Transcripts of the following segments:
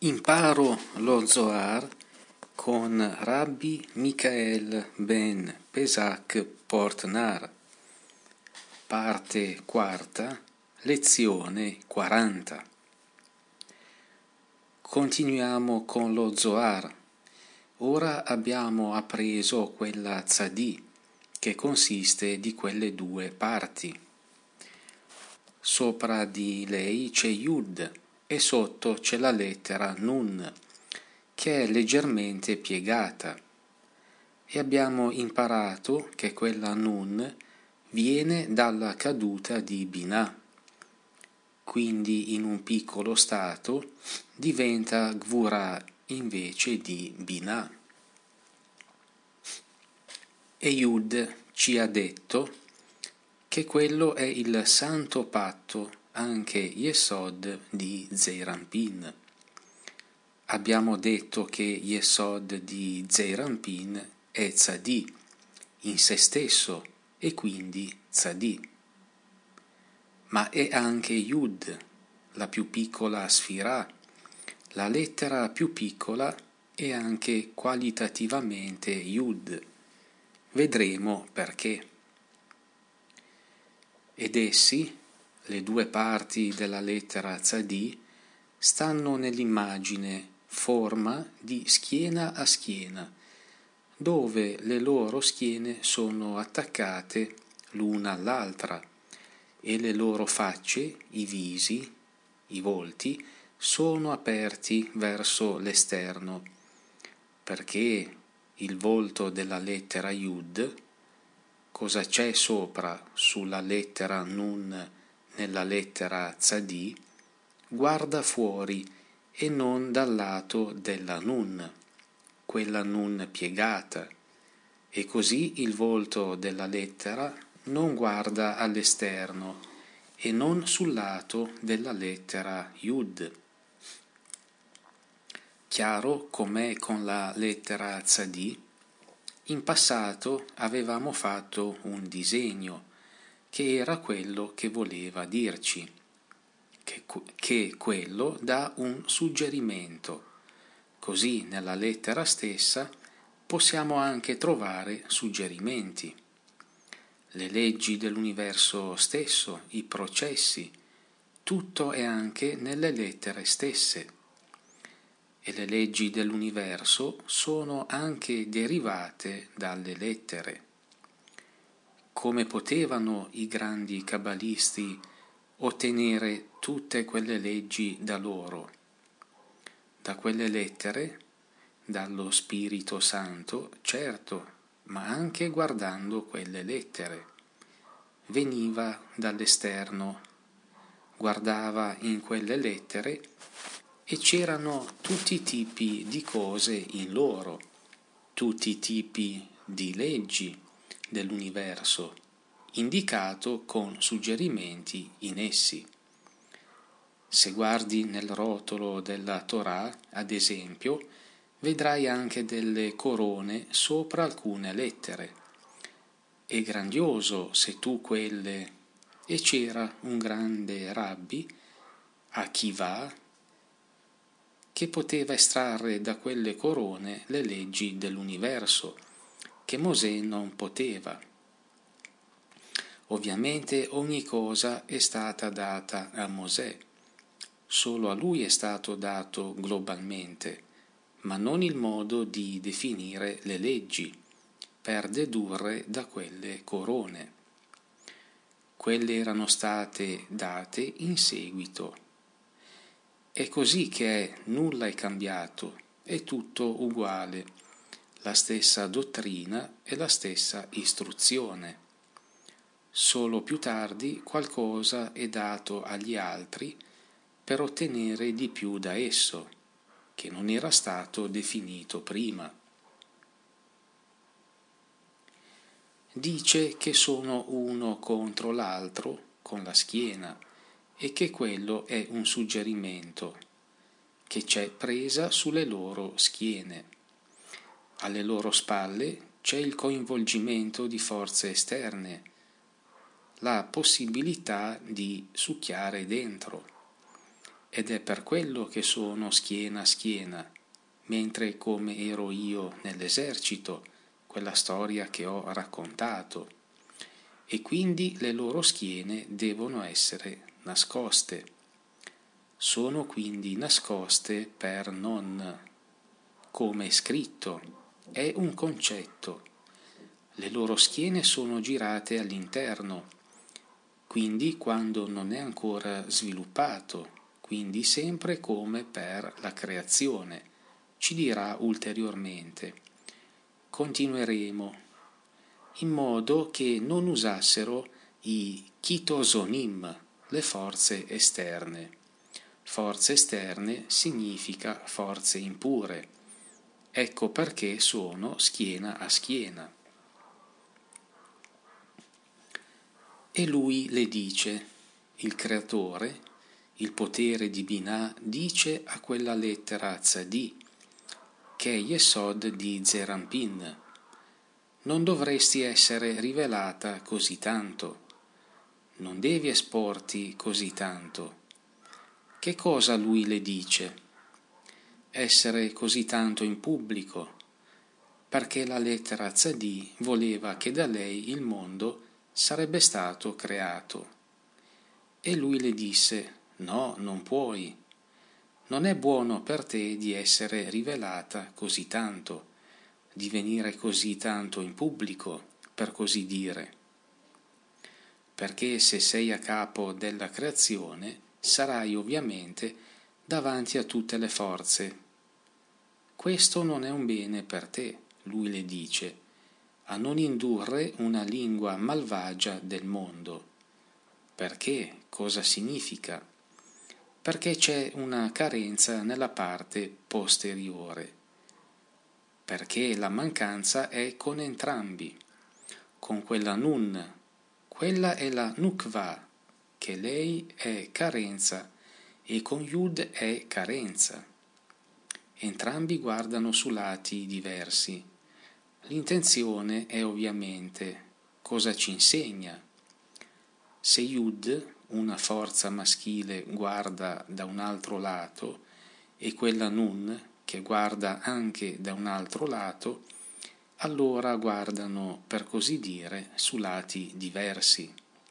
Imparo lo Zohar con Rabbi Michael ben Pesach Portnar, parte quarta, lezione 40. Continuiamo con lo Zohar. Ora abbiamo appreso quella tzadì, che consiste di quelle due parti. Sopra di lei c'è Yud e sotto c'è la lettera Nun, che è leggermente piegata, e abbiamo imparato che quella Nun viene dalla caduta di Binah, quindi in un piccolo stato diventa Gvurah invece di Binah. E Yud ci ha detto che quello è il santo patto, anche Yesod di Zeir Anpin. Abbiamo detto che Yesod di Zeir Anpin è tzadì in se stesso e quindi tzadì. Ma è anche Yud, la più piccola sfirah, la lettera più piccola è anche qualitativamente Yud. Vedremo perché. Ed essi, le due parti della lettera tzadì, stanno nell'immagine forma di schiena a schiena, dove le loro schiene sono attaccate l'una all'altra e le loro facce, i visi, i volti, sono aperti verso l'esterno, perché il volto della lettera Yud, cosa c'è sopra sulla lettera Nun nella lettera tzadì, guarda fuori e non dal lato della Nun, quella Nun piegata, e così il volto della lettera non guarda all'esterno e non sul lato della lettera Yud. Chiaro com'è con la lettera tzadì? In passato avevamo fatto un disegno che era quello che voleva dirci, che quello dà un suggerimento. Così nella lettera stessa possiamo anche trovare suggerimenti. Le leggi dell'universo stesso, i processi, tutto è anche nelle lettere stesse. E le leggi dell'universo sono anche derivate dalle lettere. Come potevano i grandi cabalisti ottenere tutte quelle leggi da loro? Da quelle lettere, dallo Spirito Santo, certo, ma anche guardando quelle lettere. Veniva dall'esterno, guardava in quelle lettere e c'erano tutti i tipi di cose in loro, tutti i tipi di leggi dell'universo, indicato con suggerimenti in essi. Se guardi nel rotolo della Torah, ad esempio, vedrai anche delle corone sopra alcune lettere. È grandioso se tu quelle... E c'era un grande rabbi, Akiva, che poteva estrarre da quelle corone le leggi dell'universo, che Mosè non poteva. Ovviamente ogni cosa è stata data a Mosè, solo a lui è stato dato globalmente, ma non il modo di definire le leggi, per dedurre da quelle corone. Quelle erano state date in seguito. È così che nulla è cambiato, è tutto uguale, la stessa dottrina e la stessa istruzione. Solo più tardi qualcosa è dato agli altri per ottenere di più da esso, che non era stato definito prima. Dice che sono uno contro l'altro con la schiena e che quello è un suggerimento, che c'è presa sulle loro schiene. Alle loro spalle c'è il coinvolgimento di forze esterne, la possibilità di succhiare dentro. ed è per quello che sono schiena a schiena, mentre come ero io nell'esercito, quella storia che ho raccontato, e quindi le loro schiene devono essere nascoste. Sono quindi nascoste per non, come è scritto, è un concetto. Le loro schiene sono girate all'interno, quindi quando non è ancora sviluppato, quindi sempre come per la creazione. Ci dirà ulteriormente. Continueremo, in modo che non usassero i chitosonim, le forze esterne. Forze esterne significa forze impure. Ecco perché sono schiena a schiena. E lui le dice, il creatore, il potere di Binah dice a quella lettera Tzadi, che è Yesod di Zerampin, non dovresti essere rivelata così tanto, non devi esporti così tanto. Che cosa lui le dice? Essere così tanto in pubblico, perché la lettera Tzadi voleva che da lei il mondo sarebbe stato creato. E lui le disse, no, non puoi. Non è buono per te di essere rivelata così tanto, di venire così tanto in pubblico, per così dire. Perché se sei a capo della creazione, sarai ovviamente davanti a tutte le forze. Questo non è un bene per te, lui le dice, a non indurre una lingua malvagia del mondo. Perché? Cosa significa? Perché c'è una carenza nella parte posteriore. Perché la mancanza è con entrambi. Con quella nun, quella è la nukva, che lei è carenza, e con yud è carenza. Entrambi guardano su lati diversi. L'intenzione è ovviamente cosa ci insegna. Se yud, una forza maschile, guarda da un altro lato, e quella nun, che guarda anche da un altro lato, allora guardano, per così dire, su lati diversi.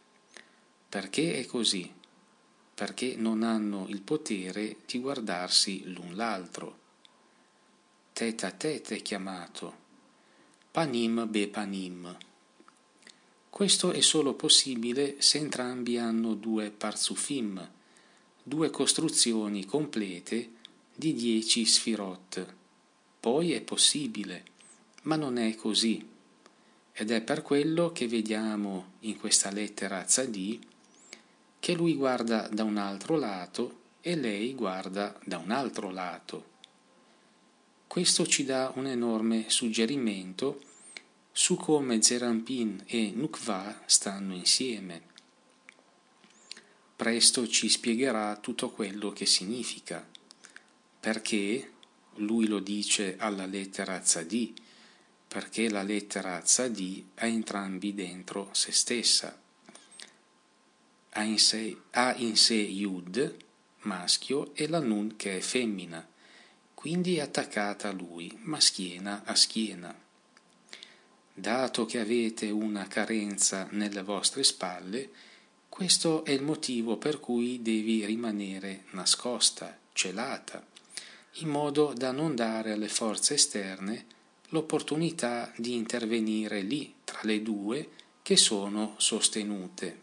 Perché è così? Perché non hanno il potere di guardarsi l'un l'altro. Tête a tête è chiamato, panim be panim. Questo è solo possibile se entrambi hanno due parzufim, due costruzioni complete di 10 sfirot. Poi è possibile, ma non è così. Ed è per quello che vediamo in questa lettera Tzadi che lui guarda da un altro lato e lei guarda da un altro lato. Questo ci dà un enorme suggerimento su come Zerampin e Nukva stanno insieme. Presto ci spiegherà tutto quello che significa, perché lui lo dice alla lettera Tzadi, perché la lettera Tzadi ha entrambi dentro se stessa. Ha in sé Yud, maschio, e la Nun che è femmina, quindi è attaccata a lui, ma schiena a schiena. Dato che avete una carenza nelle vostre spalle, questo è il motivo per cui devi rimanere nascosta, celata, in modo da non dare alle forze esterne l'opportunità di intervenire lì tra le due che sono sostenute.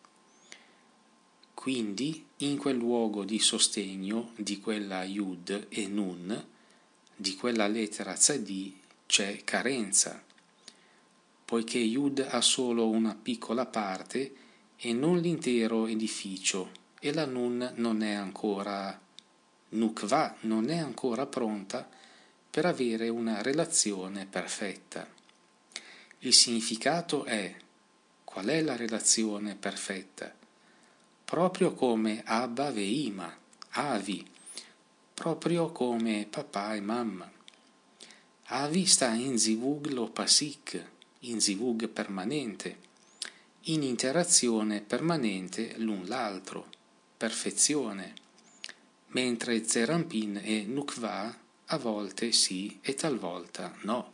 Quindi, in quel luogo di sostegno di quella Yud e Nun, di quella lettera Tzadi, c'è carenza, poiché Yud ha solo una piccola parte e non l'intero edificio, e la Nun non è ancora Nukva, non è ancora pronta per avere una relazione perfetta. Il significato è: qual è la relazione perfetta? Proprio come Abba Veima, Avi, proprio come papà e mamma. Avi sta in Zivug lo Pasik, in Zivug permanente, in interazione permanente l'un l'altro, perfezione. mentre Zerampin e Nukva a volte sì e talvolta no.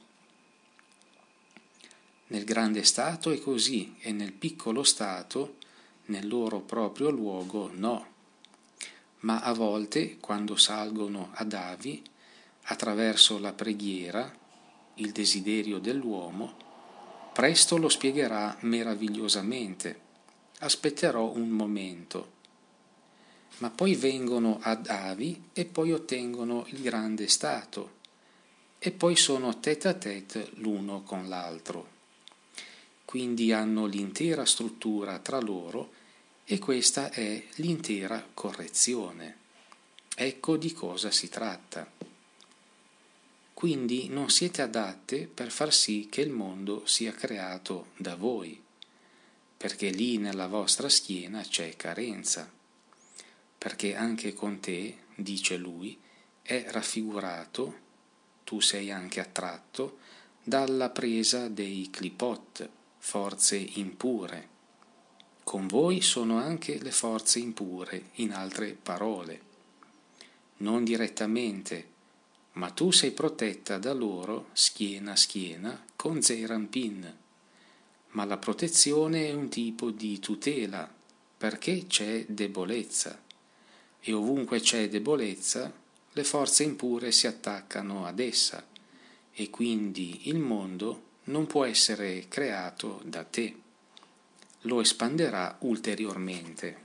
Nel grande stato è così e nel piccolo stato, nel loro proprio luogo, no. Ma a volte, quando salgono ad Avi, attraverso la preghiera, il desiderio dell'uomo, presto lo spiegherà meravigliosamente. Aspetterò un momento. Ma poi vengono ad Avi e poi ottengono il grande stato e poi sono tête à tête l'uno con l'altro. Quindi hanno l'intera struttura tra loro e questa è l'intera correzione. Ecco di cosa si tratta. Quindi non siete adatte per far sì che il mondo sia creato da voi, perché lì nella vostra schiena c'è carenza, perché anche con te, dice lui, è raffigurato, tu sei anche attratto, dalla presa dei clipot, forze impure. Con voi sono anche le forze impure, in altre parole. Non direttamente, ma tu sei protetta da loro schiena a schiena con Zerampin. Ma la protezione è un tipo di tutela, perché c'è debolezza. E ovunque c'è debolezza, le forze impure si attaccano ad essa, e quindi il mondo non può essere creato da te. Lo espanderà ulteriormente.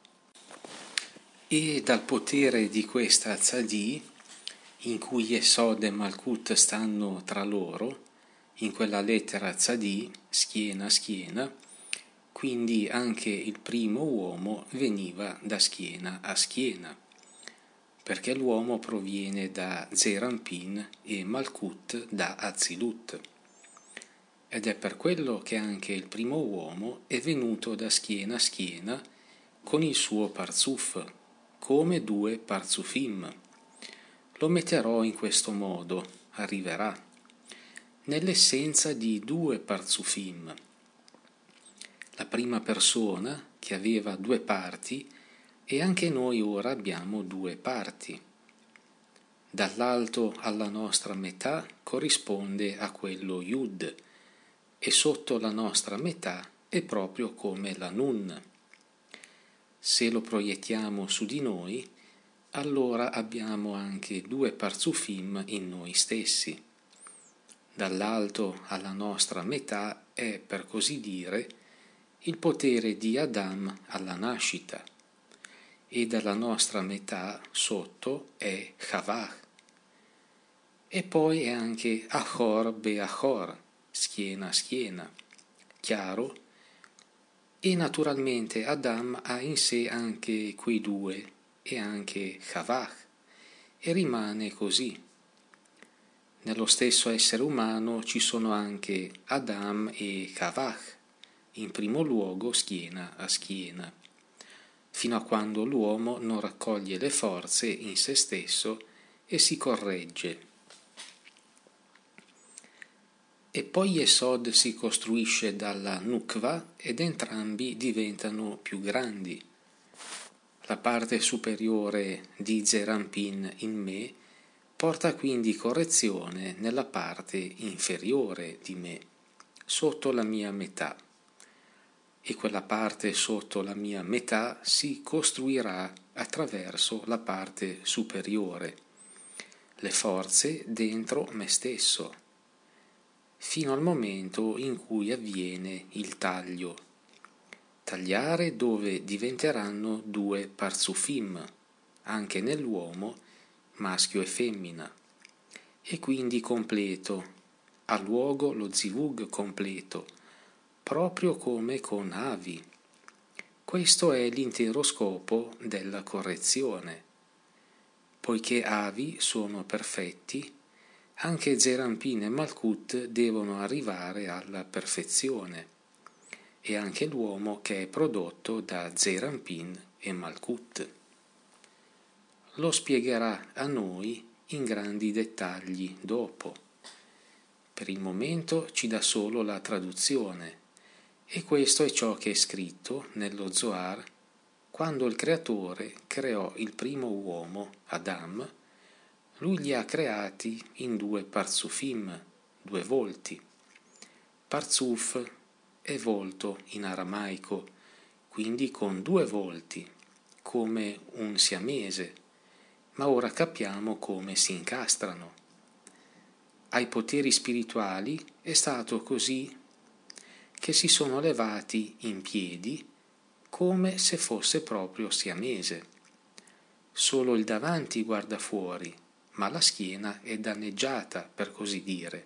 E dal potere di questa Tzadì, in cui Yesod e Malkut stanno tra loro, in quella lettera Tzadì, schiena a schiena, quindi anche il primo uomo veniva da schiena a schiena, perché l'uomo proviene da Zerampin e Malkut da Azilut. Ed è per quello che anche il primo uomo è venuto da schiena a schiena con il suo Parzuf, come due Parzufim. Lo metterò in questo modo, arriverà, nell'essenza di due Parzufim. La prima persona, che aveva due parti, e anche noi ora abbiamo due parti. Dall'alto alla nostra metà corrisponde a quello Yud, e sotto la nostra metà è proprio come la Nun. Se lo proiettiamo su di noi, allora abbiamo anche due Parzufim in noi stessi. Dall'alto alla nostra metà è, per così dire, il potere di Adam alla nascita, e dalla nostra metà sotto è Chavah. E poi è anche Achor Beachor, schiena a schiena, chiaro? E naturalmente Adam ha in sé anche quei due e anche Chavah, e rimane così. Nello stesso essere umano ci sono anche Adam e Chavah, in primo luogo schiena a schiena, fino a quando l'uomo non raccoglie le forze in se stesso e si corregge. E poi Yesod si costruisce dalla Nukva ed entrambi diventano più grandi. La parte superiore di Zerampin in me porta quindi correzione nella parte inferiore di me, sotto la mia metà. E quella parte sotto la mia metà si costruirà attraverso la parte superiore, le forze dentro me stesso, fino al momento in cui avviene il taglio. Tagliare dove diventeranno due Parzufim, anche nell'uomo, maschio e femmina, e quindi completo, ha luogo lo zivug completo, proprio come con Avi. Questo è l'intero scopo della correzione. Poiché Avi sono perfetti, anche Zerampin e Malkut devono arrivare alla perfezione, e anche l'uomo che è prodotto da Zerampin e Malkut. Lo spiegherà a noi in grandi dettagli dopo. Per il momento ci dà solo la traduzione, e questo è ciò che è scritto nello Zohar quando il Creatore creò il primo uomo, Adam, lui li ha creati in due parzufim, due volti. Parzuf è volto in aramaico, quindi con due volti, come un siamese, ma ora capiamo come si incastrano. Ai poteri spirituali è stato così che si sono levati in piedi come se fosse proprio siamese. Solo il davanti guarda fuori, ma la schiena è danneggiata, per così dire.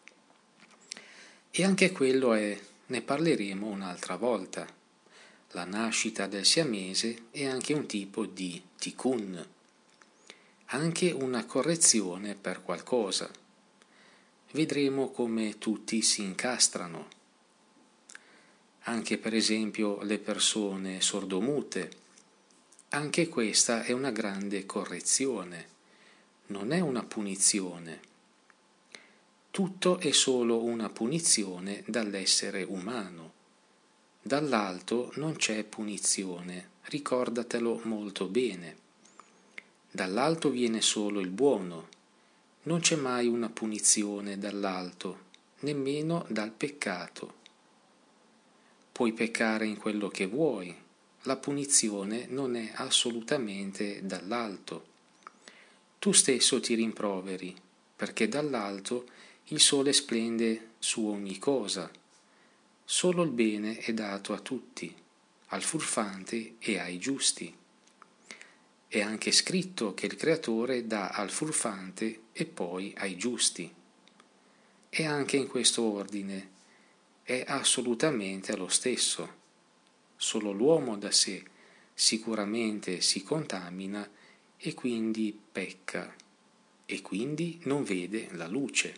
E anche quello ne parleremo un'altra volta. La nascita del siamese è anche un tipo di tikkun, anche una correzione per qualcosa. Vedremo come tutti si incastrano. Anche per esempio le persone sordomute. Anche questa è una grande correzione, non è una punizione. Tutto è solo una punizione dall'essere umano. Dall'alto non c'è punizione, ricordatelo molto bene. Dall'alto viene solo il buono, non c'è mai una punizione dall'alto, nemmeno dal peccato. Puoi peccare in quello che vuoi, la punizione non è assolutamente dall'alto. Tu stesso ti rimproveri, perché dall'alto il sole splende su ogni cosa. Solo il bene è dato a tutti, al furfante e ai giusti. È anche scritto che il Creatore dà al furfante e poi ai giusti. E anche in questo ordine è assolutamente lo stesso. Solo l'uomo da sé sicuramente si contamina e quindi pecca, e quindi non vede la luce.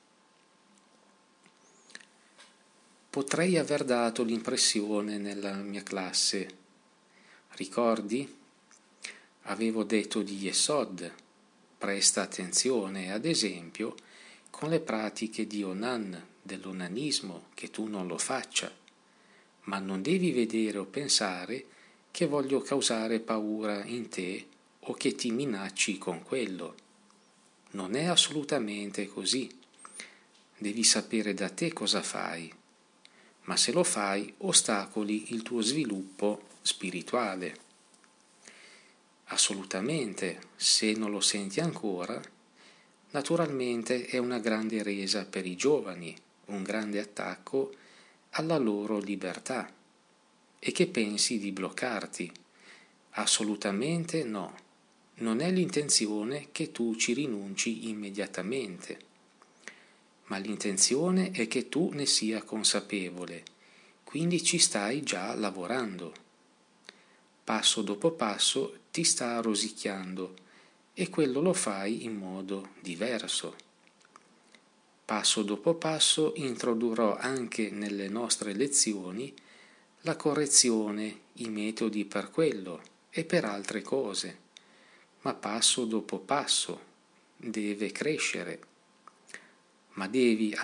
Potrei aver dato l'impressione nella mia classe. Ricordi? Avevo detto di Yesod. Presta attenzione, ad esempio, con le pratiche di Onan, dell'onanismo, che tu non lo faccia. Ma non devi vedere o pensare che voglio causare paura in te o che ti minacci con quello. Non è assolutamente così. Devi sapere da te cosa fai. Ma se lo fai, ostacoli il tuo sviluppo spirituale. Assolutamente, se non lo senti ancora, naturalmente è una grande resa per i giovani, un grande attacco alla loro libertà. E che pensi di bloccarti? Assolutamente no. Non è l'intenzione che tu ci rinunci immediatamente, ma l'intenzione è che tu ne sia consapevole, quindi ci stai già lavorando. Passo dopo passo ti sta rosicchiando e quello lo fai in modo diverso. Passo dopo passo introdurrò anche nelle nostre lezioni la correzione, i metodi per quello e per altre cose, ma passo dopo passo deve crescere, ma devi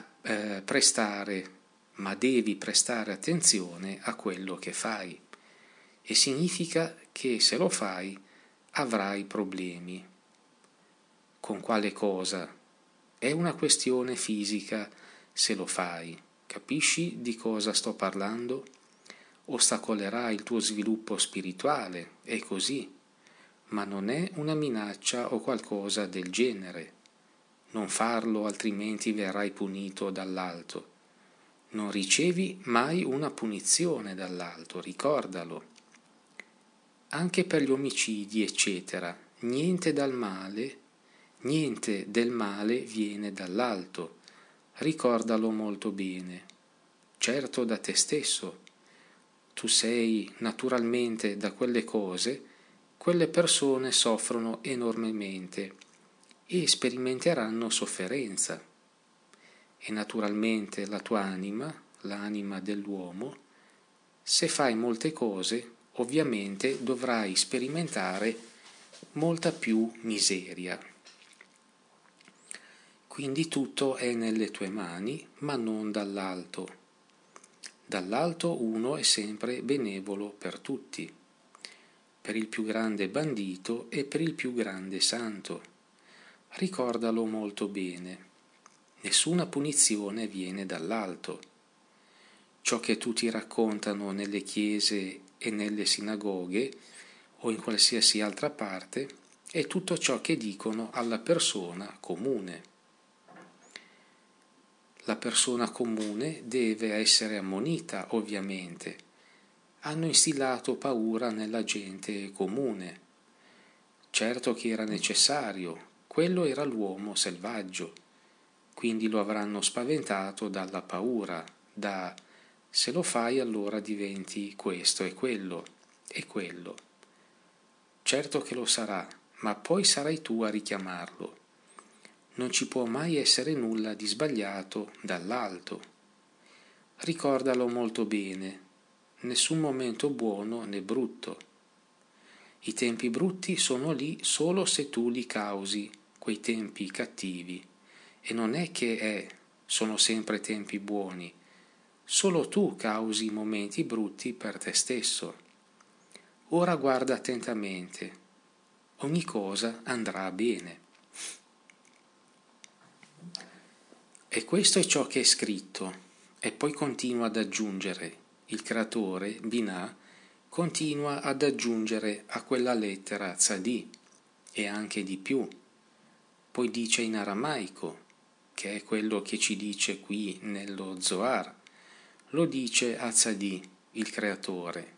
prestare attenzione a quello che fai. E significa che se lo fai avrai problemi. Con quale cosa? È una questione fisica se lo fai. Capisci di cosa sto parlando? Ostacolerà il tuo sviluppo spirituale, è così, ma non è una minaccia o qualcosa del genere. Non farlo, altrimenti verrai punito dall'alto. Non ricevi mai una punizione dall'alto, ricordalo. Anche per gli omicidi, eccetera, niente del male viene dall'alto, ricordalo molto bene. Certo da te stesso, tu sei naturalmente da quelle cose, quelle persone soffrono enormemente e sperimenteranno sofferenza. E naturalmente la tua anima, l'anima dell'uomo, se fai molte cose, ovviamente dovrai sperimentare molta più miseria. Quindi tutto è nelle tue mani, ma non dall'alto. Dall'alto uno è sempre benevolo per tutti. per il più grande bandito e per il più grande santo. Ricordalo molto bene. Nessuna punizione viene dall'alto. Ciò che tutti raccontano nelle chiese e nelle sinagoghe o in qualsiasi altra parte è tutto ciò che dicono alla persona comune. La persona comune deve essere ammonita, ovviamente. Hanno instillato paura nella gente comune. Certo che era necessario, quello era l'uomo selvaggio, quindi lo avranno spaventato dalla paura, da se lo fai allora diventi questo e quello e quello. Certo che lo sarà, ma poi sarai tu a richiamarlo. Non ci può mai essere nulla di sbagliato dall'alto. Ricordalo molto bene, nessun momento buono né brutto. I tempi brutti sono lì solo se tu li causi, quei tempi cattivi, e non è che sono sempre tempi buoni, solo tu causi i momenti brutti per te stesso. Ora guarda attentamente, ogni cosa andrà bene. E questo è ciò che è scritto, e poi continua ad aggiungere, il creatore, Binah, continua ad aggiungere a quella lettera tzadì, e anche di più. Poi dice in aramaico, che è quello che ci dice qui nello Zohar, lo dice a tzadì, il creatore.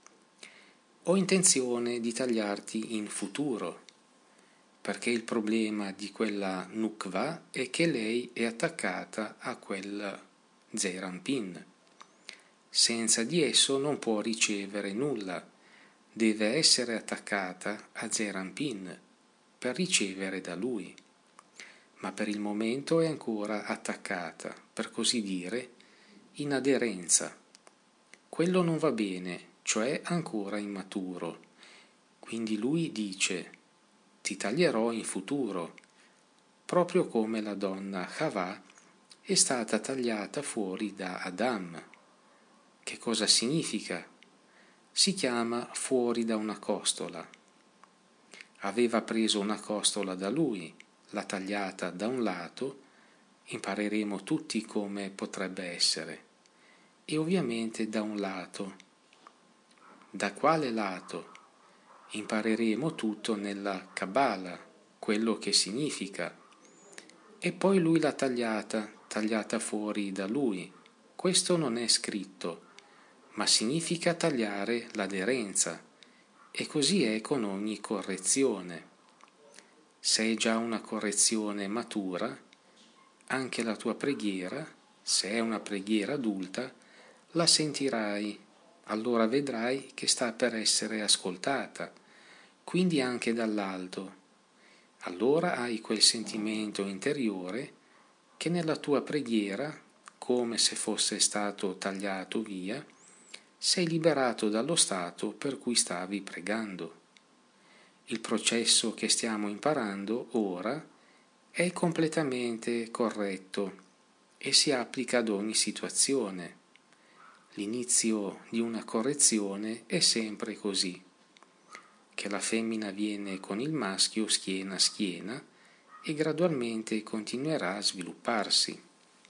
Ho intenzione di tagliarti in futuro, perché il problema di quella Nukva è che lei è attaccata a quel Zeir Anpin. Senza di esso non può ricevere nulla, deve essere attaccata a Zeir Anpin per ricevere da lui. Ma per il momento è ancora attaccata, per così dire, in aderenza. Quello non va bene, cioè ancora immaturo. Quindi lui dice: ti taglierò in futuro, proprio come la donna Havà è stata tagliata fuori da Adam. Che cosa significa? Si chiama fuori da una costola. Aveva preso una costola da lui, l'ha tagliata da un lato, impareremo tutti come potrebbe essere, e ovviamente da un lato. Da quale lato? Impareremo tutto nella Kabbalah, quello che significa. E poi lui l'ha tagliata fuori da lui. Questo non è scritto, ma significa tagliare l'aderenza. E così è con ogni correzione. Se è già una correzione matura, anche la tua preghiera, se è una preghiera adulta, la sentirai, allora vedrai che sta per essere ascoltata, quindi anche dall'alto. Allora hai quel sentimento interiore che nella tua preghiera, come se fosse stato tagliato via, sei liberato dallo stato per cui stavi pregando. Il processo che stiamo imparando ora è completamente corretto e si applica ad ogni situazione. L'inizio di una correzione è sempre così, che la femmina viene con il maschio schiena a schiena e gradualmente continuerà a svilupparsi.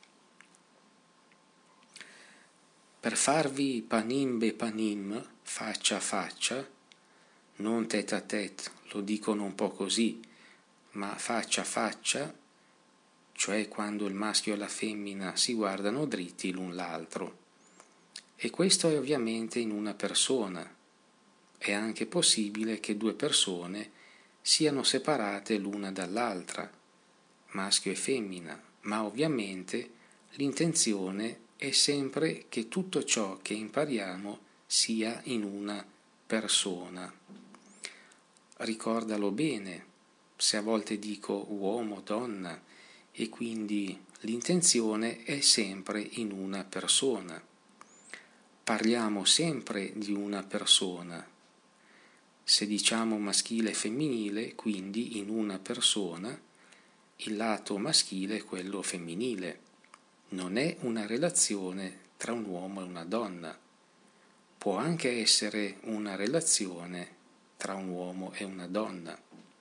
Per farvi panim be panim, faccia a faccia, non tête à tête, lo dicono un po' così, ma faccia a faccia, cioè quando il maschio e la femmina si guardano dritti l'un l'altro. E questo è ovviamente in una persona. È anche possibile che due persone siano separate l'una dall'altra, maschio e femmina, ma ovviamente l'intenzione è sempre che tutto ciò che impariamo sia in una persona. Ricordalo bene, se a volte dico uomo, donna, e quindi l'intenzione è sempre in una persona. Parliamo sempre di una persona. Se diciamo maschile e femminile, quindi in una persona, il lato maschile è quello femminile. Non è una relazione tra un uomo e una donna. Può anche essere una relazione tra un uomo e una donna.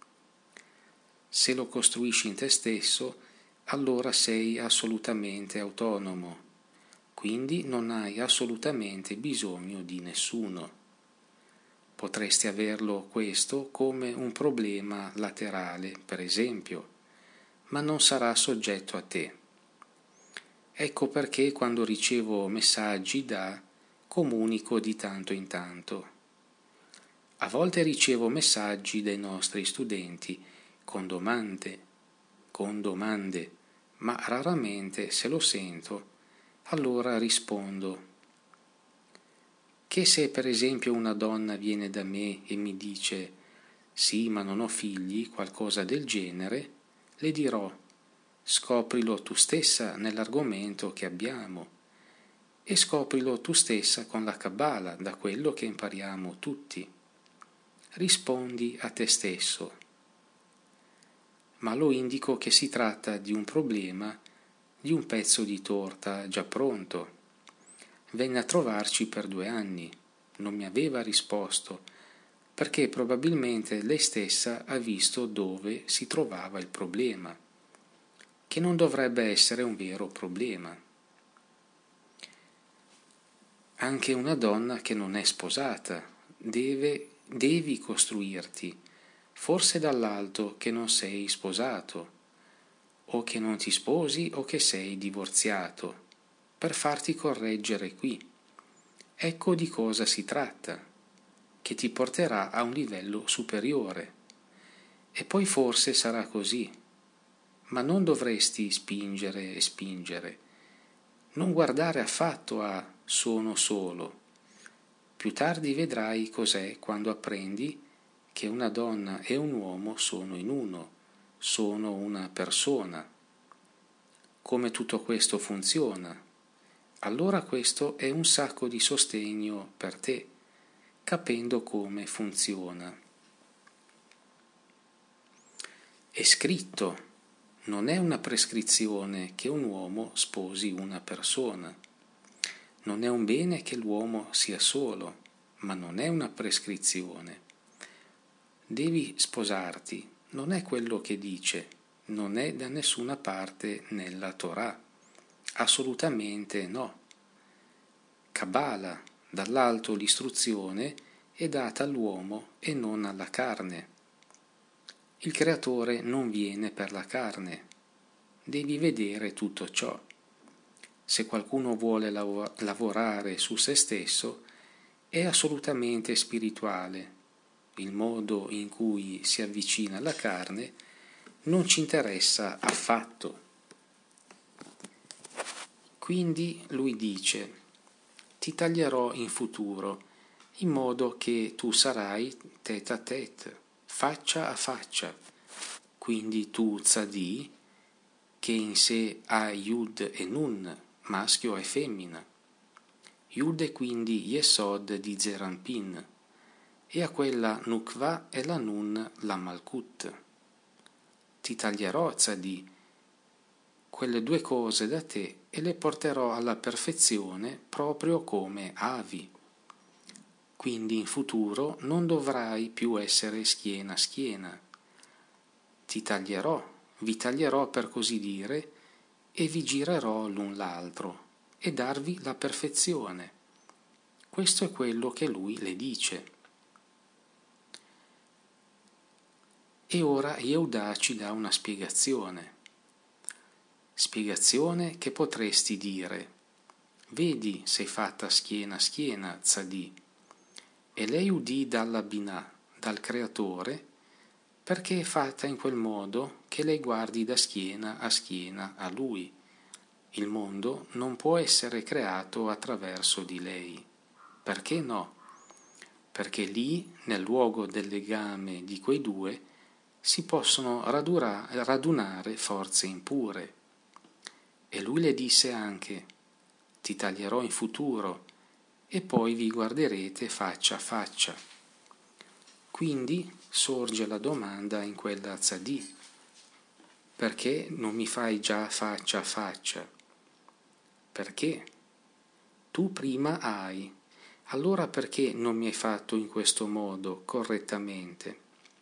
Se lo costruisci in te stesso, allora sei assolutamente autonomo, quindi non hai assolutamente bisogno di nessuno. Potresti averlo questo come un problema laterale, per esempio, ma non sarà soggetto a te. Ecco perché quando ricevo messaggi comunico di tanto in tanto. A volte ricevo messaggi dai nostri studenti con domande, ma raramente se lo sento, allora rispondo. Che se per esempio una donna viene da me e mi dice «Sì, ma non ho figli», qualcosa del genere, le dirò «Scoprilo tu stessa nell'argomento che abbiamo e scoprilo tu stessa con la Kabbalah, da quello che impariamo tutti. Rispondi a te stesso». Ma lo indico che si tratta di un problema, di un pezzo di torta già pronto. Venne a trovarci per 2 anni, non mi aveva risposto, perché probabilmente lei stessa ha visto dove si trovava il problema, che non dovrebbe essere un vero problema. Anche una donna che non è sposata devi costruirti, forse dall'alto che non sei sposato, o che non ti sposi o che sei divorziato, per farti correggere qui. Ecco di cosa si tratta, che ti porterà a un livello superiore. E poi forse sarà così, ma non dovresti spingere e spingere. Non guardare affatto a sono solo. Più tardi vedrai cos'è quando apprendi che una donna e un uomo sono in uno, sono una persona. Come tutto questo funziona. Allora questo è un sacco di sostegno per te, capendo come funziona. È scritto, non è una prescrizione che un uomo sposi una persona. Non è un bene che l'uomo sia solo, ma non è una prescrizione. Devi sposarti, non è quello che dice, non è da nessuna parte nella Torah. Assolutamente no. Kabbalah, dall'alto l'istruzione è data all'uomo e non alla carne. Il creatore non viene per la carne. Devi vedere tutto ciò. Se qualcuno vuole lavorare su se stesso, è assolutamente spirituale. Il modo in cui si avvicina alla carne non ci interessa affatto. Quindi lui dice, ti taglierò in futuro, in modo che tu sarai tête à tête, faccia a faccia. Quindi tu tzadì, che in sé ha Yud e Nun, maschio e femmina. Yud è quindi Yesod di Zeranpin, e a quella Nukva e la Nun la Malkut. Ti taglierò, tzadì, quelle 2 cose da te e le porterò alla perfezione proprio come avi. Quindi in futuro non dovrai più essere schiena a schiena. Vi taglierò per così dire, e vi girerò l'un l'altro, e darvi la perfezione. Questo è quello che lui le dice. E ora Yehuda ci dà una spiegazione. Spiegazione che potresti dire, vedi sei fatta schiena a schiena, tzadì, e lei udì dalla Binah, dal Creatore, perché è fatta in quel modo che lei guardi da schiena a Lui. Il mondo non può essere creato attraverso di lei. Perché no? Perché lì, nel luogo del legame di quei 2, si possono radunare forze impure. E lui le disse anche, ti taglierò in futuro, e poi vi guarderete faccia a faccia. Quindi sorge la domanda in quella tzadì, perché non mi fai già faccia a faccia? Perché tu prima hai allora perché non mi hai fatto in questo modo correttamente?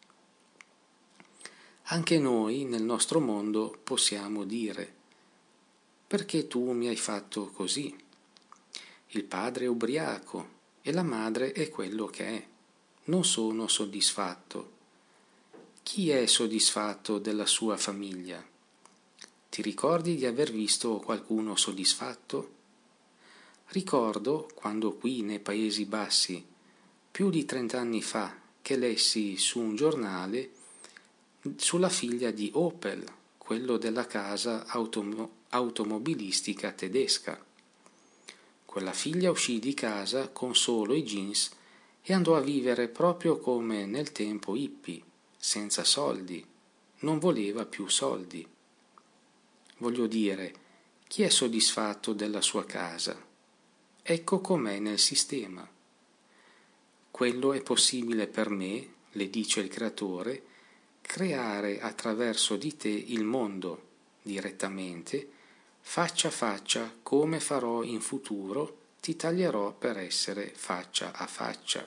Anche noi nel nostro mondo possiamo dire: perché tu mi hai fatto così? Il padre è ubriaco e la madre è quello che è. Non sono soddisfatto. Chi è soddisfatto della sua famiglia? Ti ricordi di aver visto qualcuno soddisfatto? Ricordo quando qui nei Paesi Bassi, più di 30 anni fa, che lessi su un giornale sulla figlia di Opel, quello della casa automobilistica tedesca. Quella figlia uscì di casa con solo i jeans e andò a vivere proprio come nel tempo hippie, senza soldi. Non voleva più soldi. Voglio dire, chi è soddisfatto della sua casa? Ecco com'è nel sistema. Quello è possibile per me, le dice il Creatore, creare attraverso di te il mondo, direttamente, faccia a faccia, come farò in futuro, ti taglierò per essere faccia a faccia.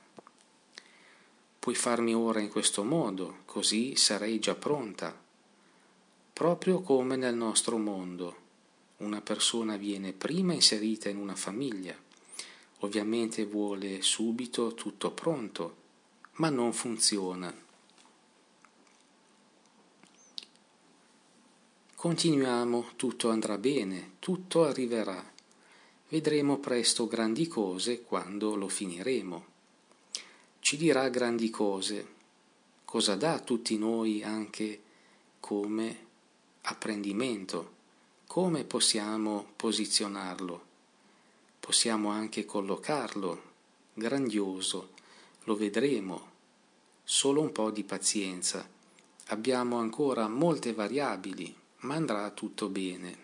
Puoi farmi ora in questo modo, così sarei già pronta. Proprio come nel nostro mondo, una persona viene prima inserita in una famiglia. Ovviamente vuole subito tutto pronto, ma non funziona. Continuiamo, tutto andrà bene, tutto arriverà. Vedremo presto grandi cose quando lo finiremo. Ci dirà grandi cose. Cosa dà a tutti noi anche come apprendimento? Come possiamo posizionarlo? Possiamo anche collocarlo. Grandioso. Lo vedremo. Solo un po' di pazienza. Abbiamo ancora molte variabili, ma andrà tutto bene.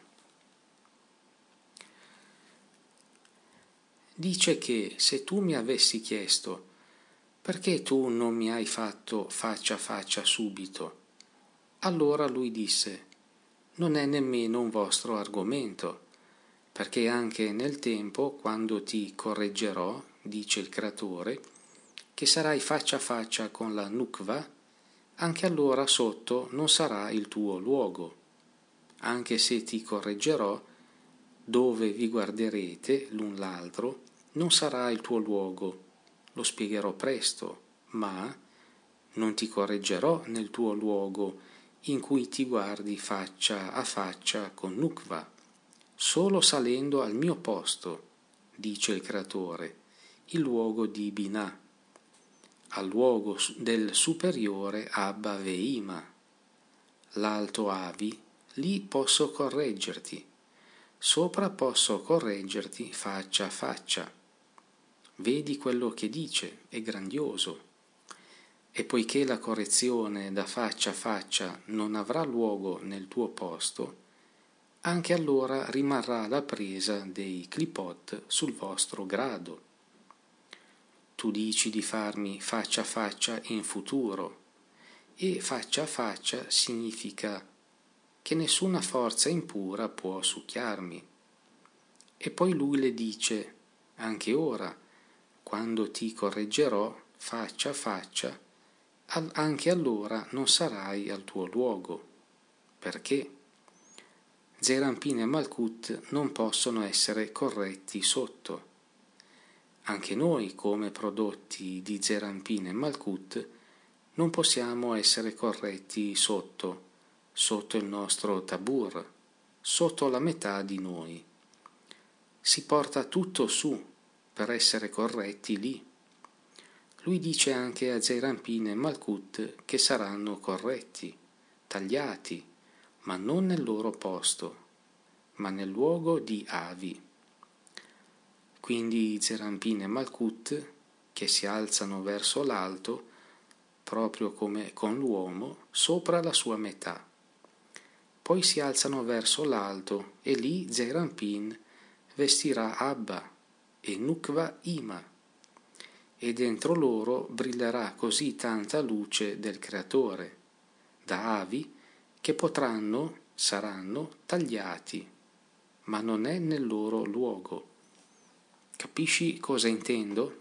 Dice che se tu mi avessi chiesto perché tu non mi hai fatto faccia a faccia subito, allora lui disse: non è nemmeno un vostro argomento, perché anche nel tempo, quando ti correggerò, dice il Creatore, che sarai faccia a faccia con la Nukva, anche allora sotto non sarà il tuo luogo. Anche se ti correggerò, dove vi guarderete l'un l'altro, non sarà il tuo luogo. Lo spiegherò presto, ma non ti correggerò nel tuo luogo in cui ti guardi faccia a faccia con Nukva, solo salendo al mio posto, dice il Creatore, il luogo di Binah, al luogo del superiore Abba Veima, l'alto Avi, lì posso correggerti, sopra posso correggerti faccia a faccia. Vedi quello che dice, è grandioso. E poiché la correzione da faccia a faccia non avrà luogo nel tuo posto, anche allora rimarrà la presa dei clipot sul vostro grado. Tu dici di farmi faccia a faccia in futuro, e faccia a faccia significa che nessuna forza impura può succhiarmi. E poi lui le dice, anche ora, quando ti correggerò faccia a faccia, anche allora non sarai al tuo luogo. Perché? Zeranpin e Malkut non possono essere corretti sotto. Anche noi, come prodotti di Zeranpin e Malkut, non possiamo essere corretti sotto il nostro tabur, sotto la metà di noi. Si porta tutto su per essere corretti lì. Lui dice anche a Zeranpin e Malkut che saranno corretti, tagliati, ma non nel loro posto, ma nel luogo di Avi. Quindi Zeranpin e Malkut, che si alzano verso l'alto, proprio come con l'uomo, sopra la sua metà. Poi si alzano verso l'alto e lì Zeranpin vestirà Abba e Nukva Ima, e dentro loro brillerà così tanta luce del Creatore, da Avi, che saranno tagliati, ma non è nel loro luogo. Capisci cosa intendo?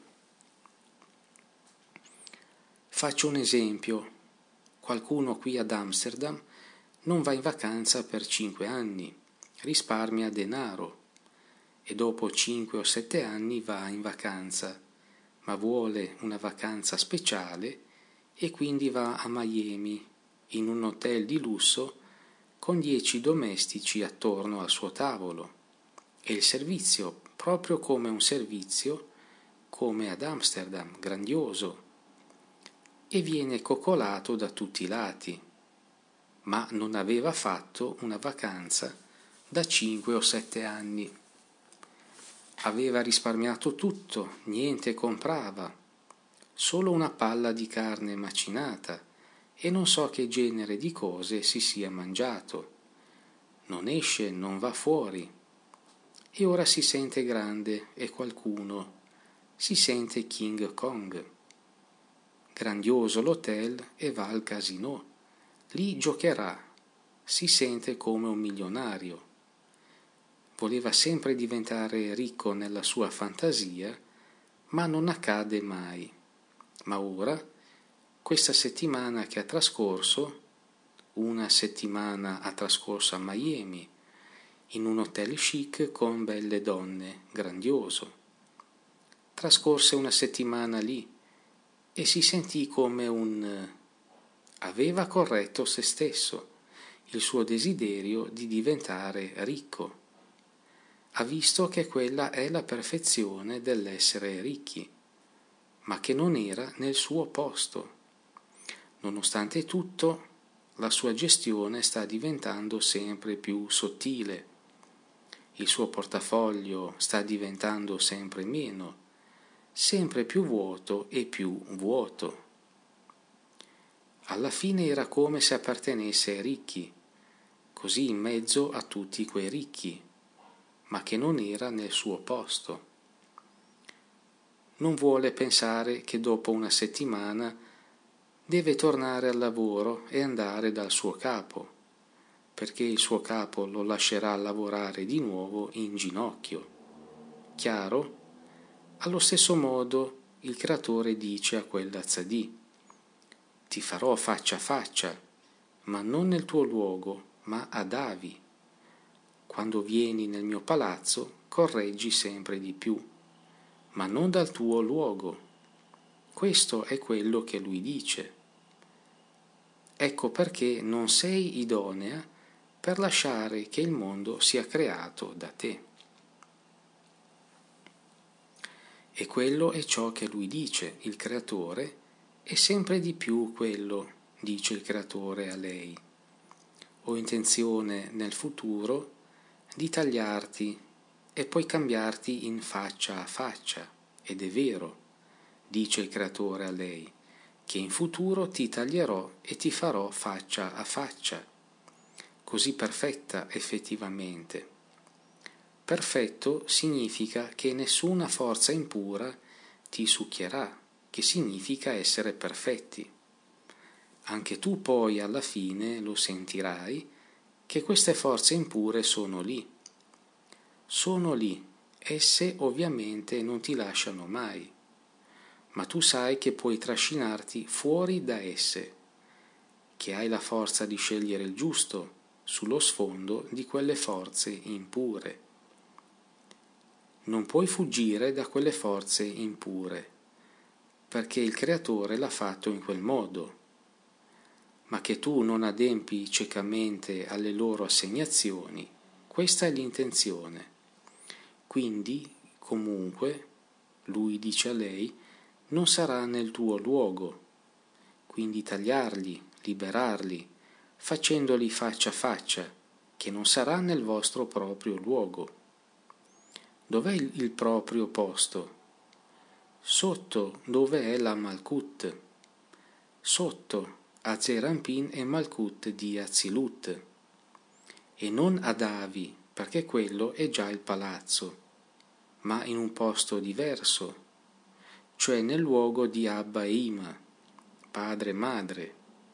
Faccio un esempio. Qualcuno qui ad Amsterdam non va in vacanza per 5 anni, risparmia denaro e dopo 5 o 7 anni va in vacanza, ma vuole una vacanza speciale e quindi va a Miami in un hotel di lusso con 10 domestici attorno al suo tavolo e il servizio proprio come un servizio come ad Amsterdam, grandioso, e viene coccolato da tutti i lati, ma non aveva fatto una vacanza da 5 o 7 anni. Aveva risparmiato tutto, niente comprava, solo una palla di carne macinata e non so che genere di cose si sia mangiato. Non esce, non va fuori. E ora si sente grande e qualcuno si sente King Kong. Grandioso l'hotel e va al casino. Lì giocherà, si sente come un milionario. Voleva sempre diventare ricco nella sua fantasia, ma non accade mai. Ma ora, questa settimana che ha trascorso, una settimana ha trascorso a Miami, in un hotel chic con belle donne, grandioso. Trascorse una settimana lì e si sentì come aveva corretto se stesso, il suo desiderio di diventare ricco. Ha visto che quella è la perfezione dell'essere ricchi, ma che non era nel suo posto. Nonostante tutto, la sua gestione sta diventando sempre più sottile. Il suo portafoglio sta diventando sempre meno, sempre più vuoto e più vuoto. Alla fine era come se appartenesse ai ricchi, così in mezzo a tutti quei ricchi, ma che non era nel suo posto. Non vuole pensare che dopo una settimana deve tornare al lavoro e andare dal suo capo, perché il suo capo lo lascerà lavorare di nuovo in ginocchio. Chiaro? Allo stesso modo il creatore dice a quella tzadì: ti farò faccia a faccia, ma non nel tuo luogo, ma ad Avi. Quando vieni nel mio palazzo, correggi sempre di più, ma non dal tuo luogo. Questo è quello che lui dice. Ecco perché non sei idonea per lasciare che il mondo sia creato da te. E quello è ciò che lui dice, il creatore, e sempre di più quello, dice il creatore a lei. Ho intenzione nel futuro di tagliarti e poi cambiarti in faccia a faccia, ed è vero, dice il creatore a lei, che in futuro ti taglierò e ti farò faccia a faccia, così perfetta effettivamente. Perfetto significa che nessuna forza impura ti succhierà, che significa essere perfetti. Anche tu poi alla fine lo sentirai che queste forze impure sono lì. Sono lì, esse ovviamente non ti lasciano mai, ma tu sai che puoi trascinarti fuori da esse, che hai la forza di scegliere il giusto sullo sfondo di quelle forze impure. Non puoi fuggire da quelle forze impure, perché il Creatore l'ha fatto in quel modo, ma che tu non adempi ciecamente alle loro assegnazioni, questa è l'intenzione. Quindi, comunque, lui dice a lei, non sarà nel tuo luogo, quindi tagliarli, liberarli, facendoli faccia a faccia, che non sarà nel vostro proprio luogo. Dov'è il proprio posto? Sotto, dove è la Malkut, sotto a Zerampin e Malkut di Azilut, e non ad Avi, perché quello è già il palazzo, ma in un posto diverso, cioè nel luogo di Abba e Ima, padre e madre.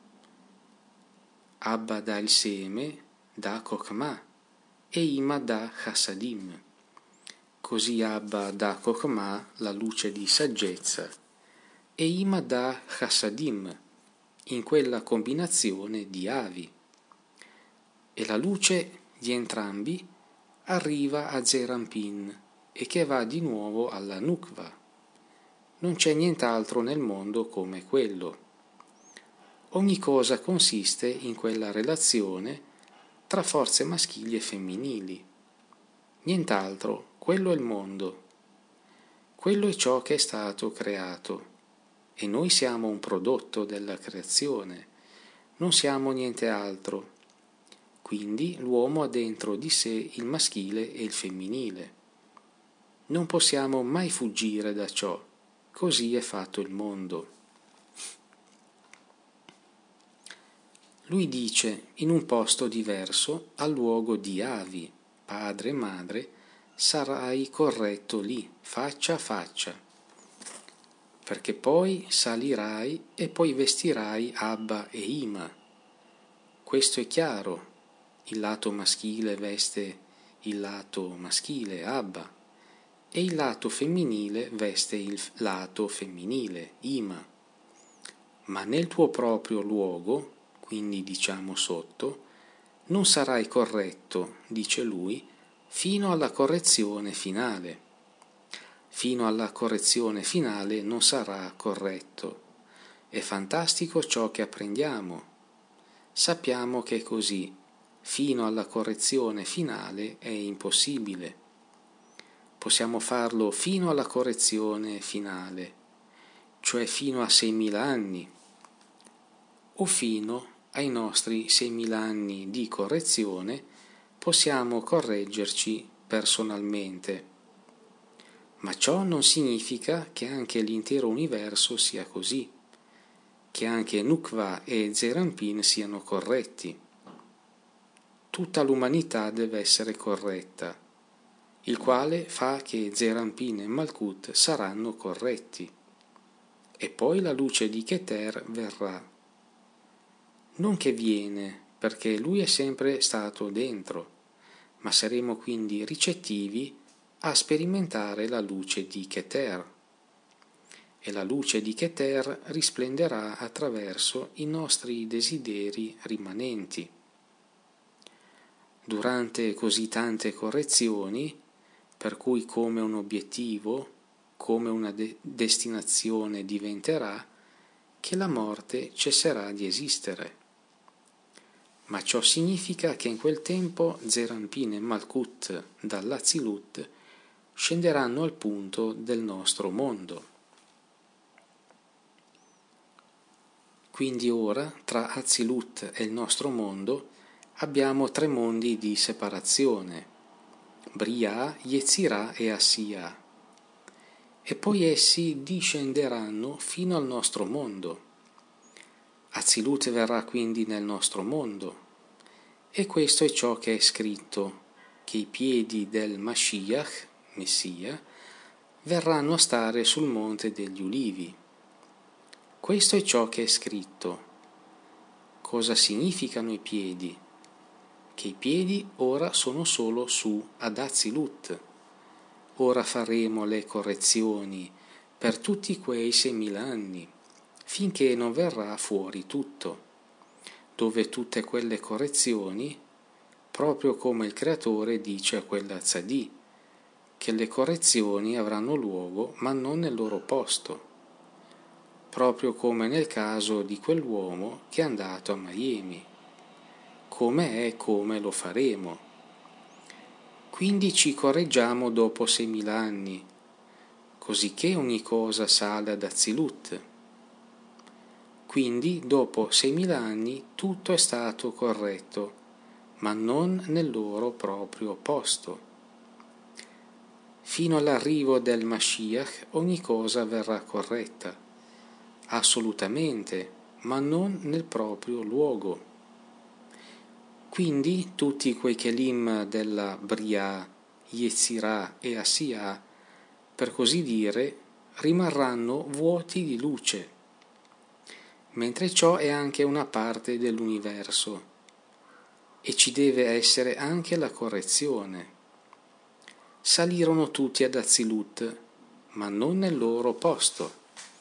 Abba dà il seme, dà Kokmah, e Ima dà Chassadim. così Abba dà Chokhmah, la luce di saggezza, e Ima dà Chassadim, in quella combinazione di avi. E la luce di entrambi arriva a Zeir Anpin e che va di nuovo alla Nukva. Non c'è nient'altro nel mondo come quello. Ogni cosa consiste in quella relazione tra forze maschili e femminili. Nient'altro, quello è il mondo. Quello è ciò che è stato creato. E noi siamo un prodotto della creazione, non siamo niente altro. Quindi l'uomo ha dentro di sé il maschile e il femminile. Non possiamo mai fuggire da ciò, così è fatto il mondo. Lui dice in un posto diverso, al luogo di avi, padre e madre, sarai corretto lì, faccia a faccia. Perché poi salirai e poi vestirai Abba e Ima. Questo è chiaro, il lato maschile veste il lato maschile, Abba, e il lato femminile veste il lato femminile, Ima. Ma nel tuo proprio luogo, quindi diciamo sotto, non sarai corretto, dice lui, fino alla correzione finale. Fino alla correzione finale non sarà corretto. È fantastico ciò che apprendiamo. Sappiamo che è così. Fino alla correzione finale è impossibile. Possiamo farlo fino alla correzione finale, cioè fino a 6.000 anni, o fino ai nostri 6.000 anni di correzione possiamo correggerci personalmente. Ma ciò non significa che anche l'intero universo sia così, che anche Nukva e Zeir Anpin siano corretti. Tutta l'umanità deve essere corretta, il quale fa che Zeir Anpin e Malkut saranno corretti. E poi la luce di Keter verrà. Non che viene, perché lui è sempre stato dentro, ma saremo quindi ricettivi a sperimentare la luce di Keter. E la luce di Keter risplenderà attraverso i nostri desideri rimanenti. Durante così tante correzioni, per cui come un obiettivo, come una destinazione diventerà, che la morte cesserà di esistere. Ma ciò significa che in quel tempo Zeir Anpin e Malkut dall'Azilut scenderanno al punto del nostro mondo. Quindi ora, tra Azilut e il nostro mondo, abbiamo 3 mondi di separazione, Briah, Yetzirah e Asiyah, e poi essi discenderanno fino al nostro mondo. Azilut verrà quindi nel nostro mondo, e questo è ciò che è scritto, che i piedi del Mashiach, Messia, verranno a stare sul monte degli ulivi. Questo è ciò che è scritto. Cosa significano i piedi? Che i piedi ora sono solo su ad Azilut. Ora faremo le correzioni per tutti quei 6.000 anni, finché non verrà fuori tutto, dove tutte quelle correzioni, proprio come il Creatore dice a quella Tzadì, che le correzioni avranno luogo ma non nel loro posto, proprio come nel caso di quell'uomo che è andato a Miami. Come è, come lo faremo. Quindi ci correggiamo dopo 6.000 anni, cosicché ogni cosa sale ad Azilut. Quindi dopo 6.000 anni tutto è stato corretto, ma non nel loro proprio posto. Fino all'arrivo del Mashiach ogni cosa verrà corretta, assolutamente, ma non nel proprio luogo. Quindi tutti quei kelim della Briah, Yetzirah e Asiyah, per così dire, rimarranno vuoti di luce, mentre ciò è anche una parte dell'universo e ci deve essere anche la correzione. salirono tutti ad Azilut, ma non nel loro posto.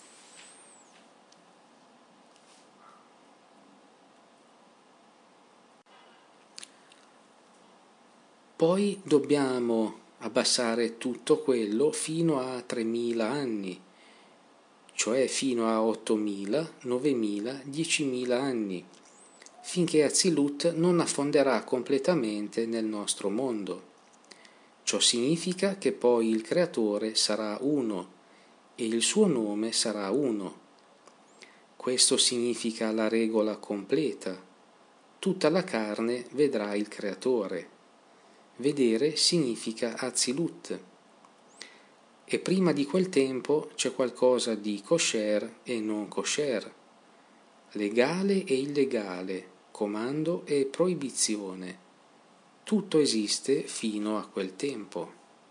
Poi dobbiamo abbassare tutto quello fino a 3000 anni, cioè fino a 8000, 9000, 10.000 anni, finché Azilut non affonderà completamente nel nostro mondo. Ciò significa che poi il Creatore sarà uno e il suo nome sarà uno. Questo significa la regola completa. Tutta la carne vedrà il Creatore. Vedere significa Azilut. E prima di quel tempo c'è qualcosa di kosher e non kosher, legale e illegale, comando e proibizione. Tutto esiste fino a quel tempo.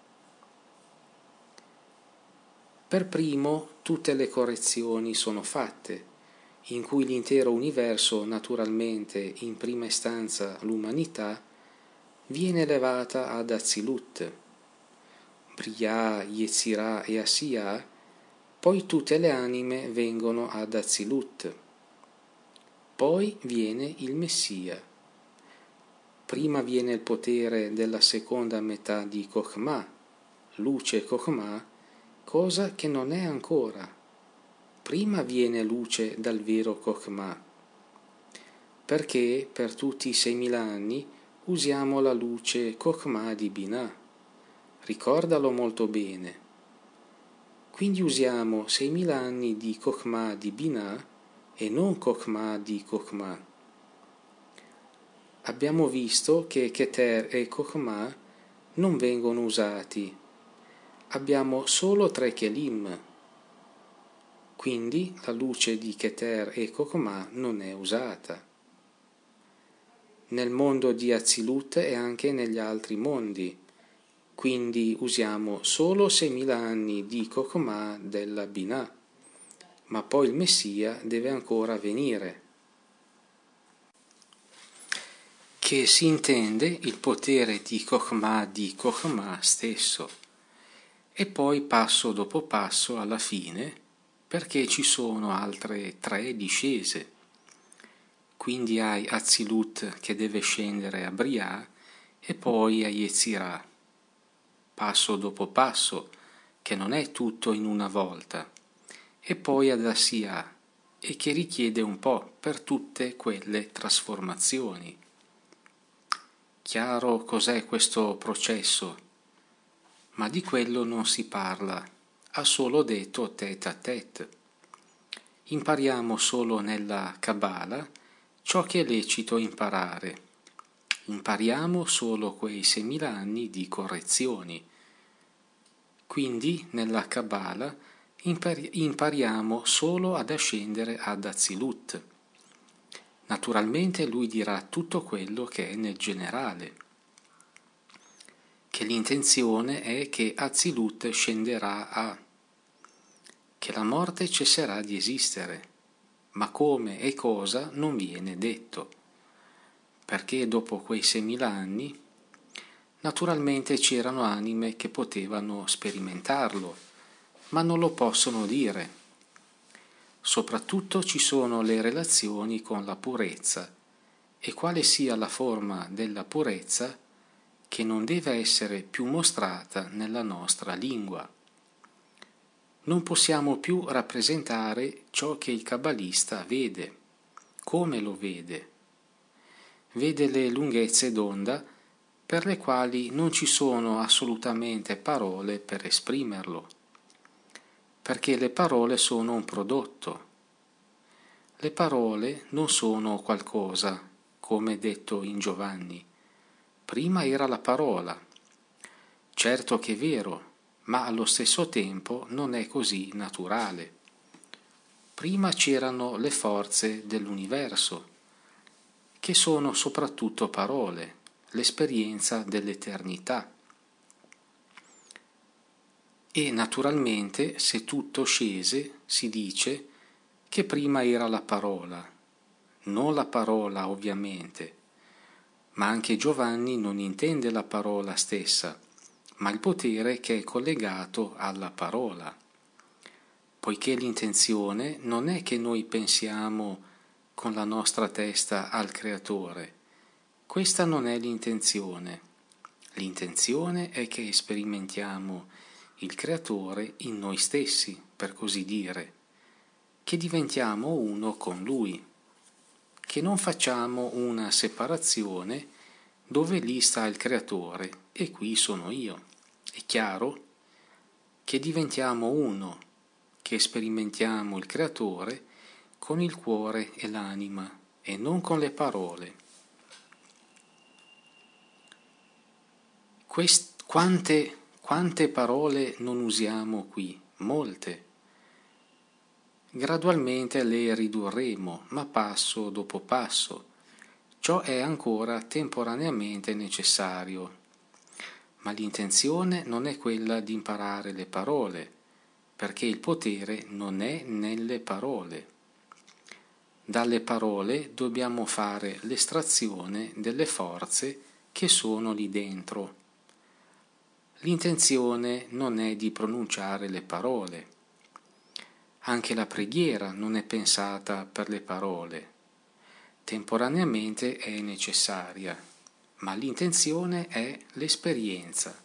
Per primo, tutte le correzioni sono fatte, in cui l'intero universo, naturalmente in prima istanza l'umanità, viene elevata ad Azilut. Briah, Yetzirah e Asiyah, poi tutte le anime vengono ad Azilut. Poi viene il Messia. Prima viene il potere della seconda metà di Chokhmah, luce Chokhmah, cosa che non è ancora. Prima viene luce dal vero Chokhmah, perché per tutti i 6.000 anni usiamo la luce Chokhmah di Binah. Ricordalo molto bene. Quindi usiamo 6.000 anni di Chokhmah di Binah e non Chokhmah di Chokhmah. Abbiamo visto che Keter e Chokhmah non vengono usati. Abbiamo solo 3 Kelim. Quindi la luce di Keter e Chokhmah non è usata. Nel mondo di Azilut e anche negli altri mondi. Quindi usiamo solo 6.000 anni di Chokhmah della Binah, ma poi il Messia deve ancora venire, che si intende il potere di Chokhmah stesso, e poi passo dopo passo alla fine, perché ci sono altre 3 discese. Quindi hai Azilut che deve scendere a Briah e poi a Yetzirah, passo dopo passo, che non è tutto in una volta, e poi ad Asiyah, e che richiede un po' per tutte quelle trasformazioni. Chiaro cos'è questo processo? Ma di quello non si parla, ha solo detto tête à tête. Impariamo solo nella Kabbalah ciò che è lecito imparare. Impariamo solo quei 6.000 anni di correzioni. Quindi nella Kabbalah impariamo solo ad ascendere ad Azilut. Naturalmente lui dirà tutto quello che è nel generale, che l'intenzione è che Azilut scenderà a, che la morte cesserà di esistere, ma come e cosa non viene detto, perché dopo quei 6.000 anni naturalmente c'erano anime che potevano sperimentarlo, ma non lo possono dire. Soprattutto ci sono le relazioni con la purezza, e quale sia la forma della purezza che non deve essere più mostrata nella nostra lingua. Non possiamo più rappresentare ciò che il kabbalista vede. Come lo vede? Vede le lunghezze d'onda per le quali non ci sono assolutamente parole per esprimerlo, perché le parole sono un prodotto. Le parole non sono qualcosa, come detto in Giovanni. Prima era la parola. Certo che è vero, ma allo stesso tempo non è così naturale. Prima c'erano le forze dell'universo, che sono soprattutto parole, l'esperienza dell'eternità. E naturalmente, se tutto scese, si dice che prima era la parola, non la parola ovviamente, ma anche Giovanni non intende la parola stessa, ma il potere che è collegato alla parola, poiché l'intenzione non è che noi pensiamo con la nostra testa al Creatore. Questa non è l'intenzione. L'intenzione è che sperimentiamo il Creatore in noi stessi, per così dire, che diventiamo uno con Lui, che non facciamo una separazione dove lì sta il Creatore e qui sono io. È chiaro? Che diventiamo uno, che sperimentiamo il Creatore con il cuore e l'anima e non con le parole. Quante parole non usiamo qui? Molte. Gradualmente le ridurremo, ma passo dopo passo. Ciò è ancora temporaneamente necessario. Ma l'intenzione non è quella di imparare le parole, perché il potere non è nelle parole. Dalle parole dobbiamo fare l'estrazione delle forze che sono lì dentro. L'intenzione non è di pronunciare le parole. Anche la preghiera non è pensata per le parole. Temporaneamente è necessaria, ma l'intenzione è l'esperienza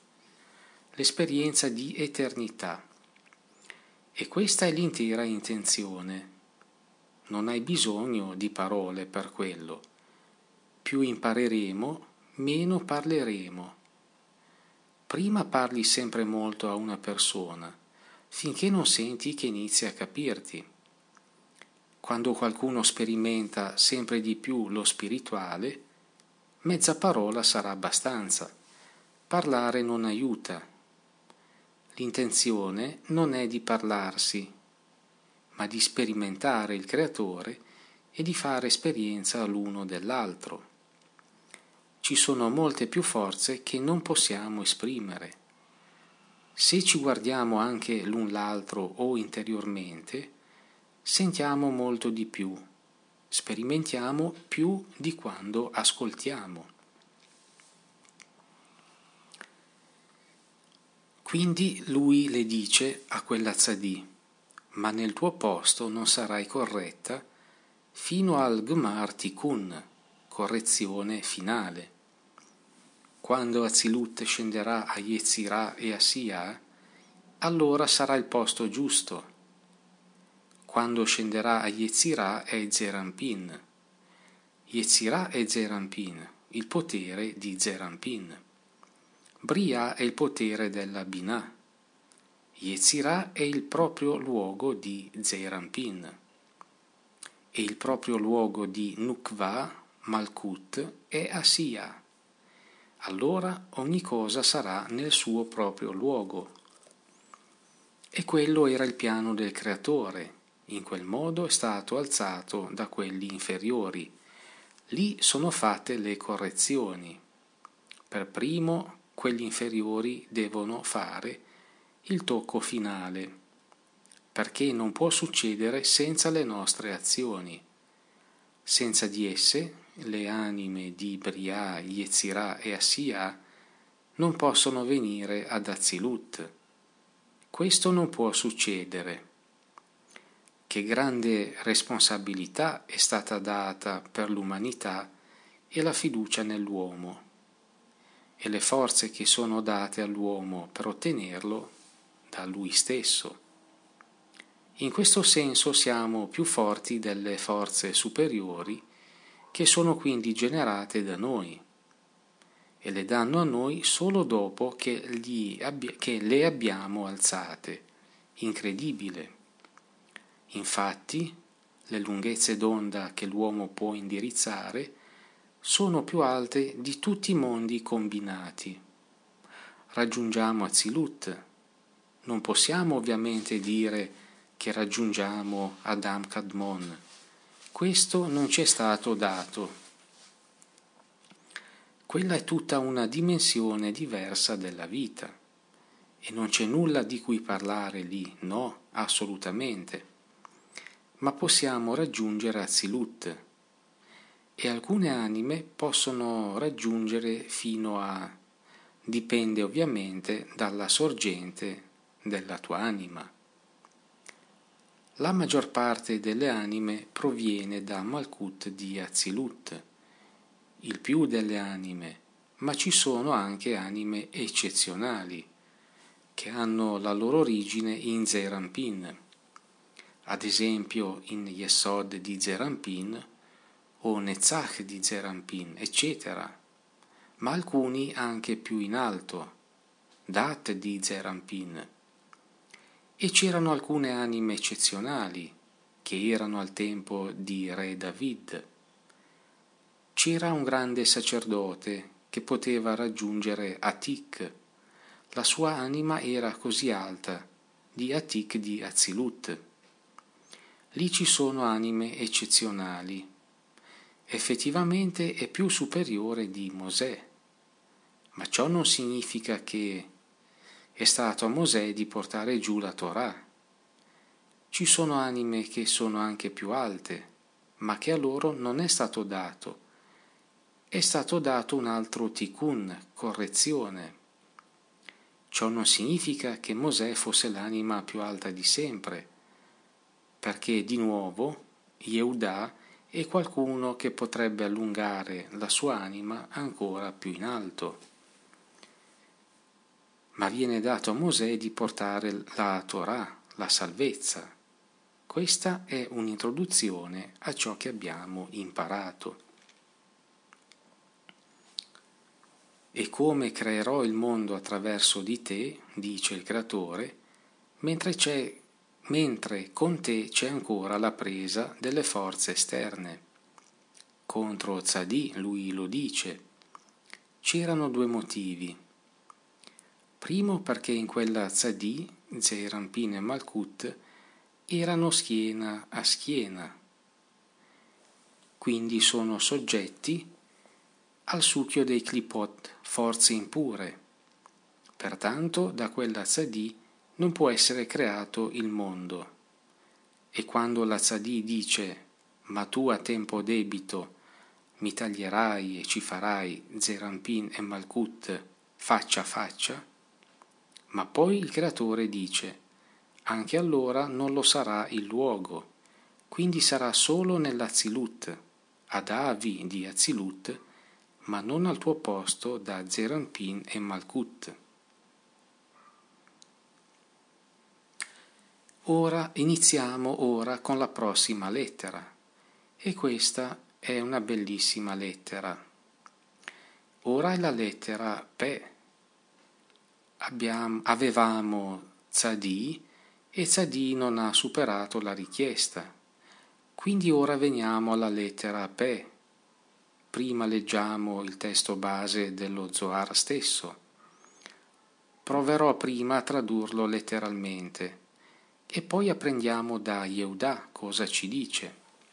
di eternità. E questa è l'intera intenzione. Non hai bisogno di parole per quello. Più impareremo, meno parleremo. Prima parli sempre molto a una persona, finché non senti che inizia a capirti. Quando qualcuno sperimenta sempre di più lo spirituale, mezza parola sarà abbastanza. Parlare non aiuta. L'intenzione non è di parlarsi, ma di sperimentare il Creatore e di fare esperienza l'uno dell'altro. Ci sono molte più forze che non possiamo esprimere. Se ci guardiamo anche l'un l'altro o interiormente, sentiamo molto di più, sperimentiamo più di quando ascoltiamo. Quindi lui le dice a quella tzadì: ma nel tuo posto non sarai corretta fino al Gmar Tikkun, correzione finale. Quando Atzilut scenderà a Yetzirah e a Sia, allora sarà il posto giusto. Quando scenderà a Yetzirah è Zerampin. Yetzirah è Zerampin, il potere di Zerampin. Bria è il potere della Binah. Yetzirah è il proprio luogo di Zerampin. E il proprio luogo di Nukva, Malkut, è Asiya. Allora ogni cosa sarà nel suo proprio luogo. E quello era il piano del Creatore. In quel modo è stato alzato da quelli inferiori. Lì sono fatte le correzioni. Per primo, quelli inferiori devono fare il tocco finale, perché non può succedere senza le nostre azioni. Senza di esse, le anime di Bria, Yetzirah e Asiya non possono venire ad Atzilut. Questo non può succedere. Che grande responsabilità è stata data per l'umanità e la fiducia nell'uomo, e le forze che sono date all'uomo per ottenerlo da lui stesso. In questo senso siamo più forti delle forze superiori che sono quindi generate da noi e le danno a noi solo dopo che le abbiamo alzate. Incredibile. Infatti, le lunghezze d'onda che l'uomo può indirizzare sono più alte di tutti i mondi combinati. Raggiungiamo Atzilut. Non possiamo ovviamente dire che raggiungiamo Adam Kadmon. Questo non ci è stato dato. Quella è tutta una dimensione diversa della vita e non c'è nulla di cui parlare lì, no, assolutamente. Ma possiamo raggiungere Atzilut e alcune anime possono raggiungere fino a dipende ovviamente dalla sorgente della tua anima. La maggior parte delle anime proviene da Malkut di Atzilut, il più delle anime, ma ci sono anche anime eccezionali che hanno la loro origine in Zeir Anpin, ad esempio in Yesod di Zeir Anpin o Netzach di Zeir Anpin, eccetera, ma alcuni anche più in alto, Dat di Zeir Anpin. E c'erano alcune anime eccezionali che erano al tempo di Re David. C'era un grande sacerdote che poteva raggiungere Atik. La sua anima era così alta, di Atik di Atzilut. Lì ci sono anime eccezionali. Effettivamente è più superiore di Mosè, ma ciò non significa che è stato a Mosè di portare giù la Torah. Ci sono anime che sono anche più alte, ma che a loro non è stato dato. È stato dato un altro tikkun, correzione. Ciò non significa che Mosè fosse l'anima più alta di sempre, perché di nuovo Yehuda è qualcuno che potrebbe allungare la sua anima ancora più in alto. Ma viene dato a Mosè di portare la Torah, la salvezza. Questa è un'introduzione a ciò che abbiamo imparato. E come creerò il mondo attraverso di te, dice il Creatore, mentre con te c'è ancora la presa delle forze esterne. Contro Tzadì, lui lo dice, c'erano due motivi. Primo perché in quella Tzadì, Zeir Anpin e Malkut, erano schiena a schiena, quindi sono soggetti al succhio dei Klipot, forze impure. Pertanto da quella Tzadì non può essere creato il mondo. E quando la Tzadì dice «Ma tu a tempo debito mi taglierai e ci farai Zeir Anpin e Malkut faccia a faccia», ma poi il Creatore dice «Anche allora non lo sarà il luogo, quindi sarà solo nell'Atzilut, ad Avi di Atzilut, ma non al tuo posto da Zeir Anpin e Malkut». Iniziamo con la prossima lettera, e questa è una bellissima lettera. Ora è la lettera Pe. Avevamo Tzadì e Tzadì non ha superato la richiesta. Quindi ora veniamo alla lettera Pe. Prima leggiamo il testo base dello Zohar stesso. Proverò prima a tradurlo letteralmente e poi apprendiamo da Yehuda cosa ci dice.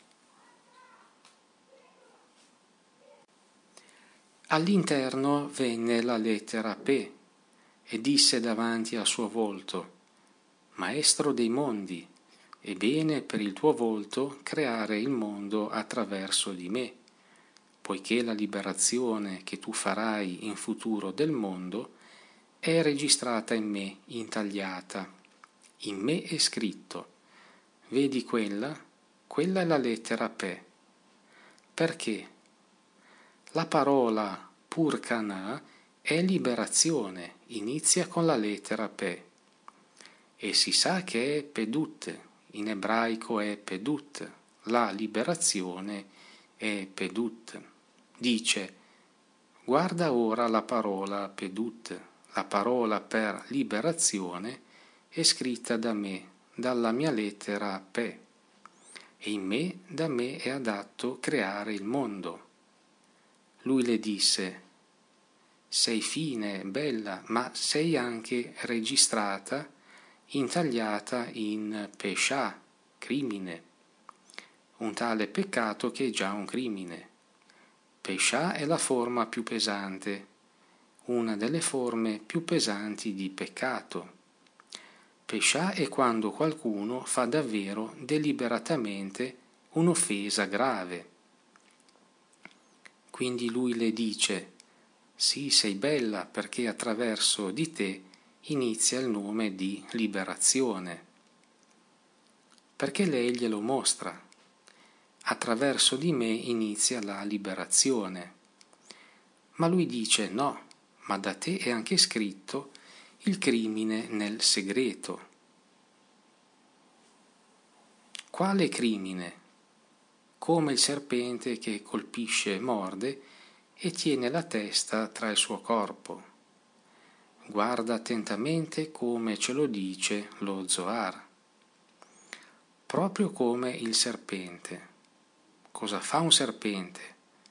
All'interno venne la lettera Pe e disse davanti al suo volto: Maestro dei mondi, è bene per il tuo volto creare il mondo attraverso di me, poiché la liberazione che tu farai in futuro del mondo è registrata in me, intagliata. In me è scritto. Vedi quella? Quella è la lettera Pe. Perché? La parola Purkana è liberazione, inizia con la lettera Pe. E si sa che è Pedut, in ebraico è Pedut, la liberazione è Pedut. Dice, guarda ora la parola Pedut, la parola per liberazione è scritta da me, dalla mia lettera Pe, e in me, da me è adatto creare il mondo. Lui le disse, sei fine, bella, ma sei anche registrata, intagliata in Pesha, crimine, un tale peccato che è già un crimine. Pesha è la forma più pesante, una delle forme più pesanti di peccato. Pesha è quando qualcuno fa davvero deliberatamente un'offesa grave. Quindi lui le dice, Sì, sei bella perché attraverso di te inizia il nome di liberazione, perché lei glielo mostra. Attraverso di me inizia la liberazione. Ma lui dice no, ma da te è anche scritto il crimine nel segreto. Quale crimine? Come il serpente che colpisce, morde e tiene la testa tra il suo corpo. Guarda attentamente come ce lo dice lo Zohar. Proprio come il serpente. Cosa fa un serpente?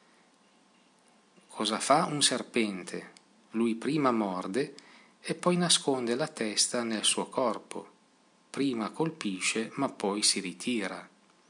Cosa fa un serpente? Lui prima morde e poi nasconde la testa nel suo corpo. Prima colpisce ma poi si ritira.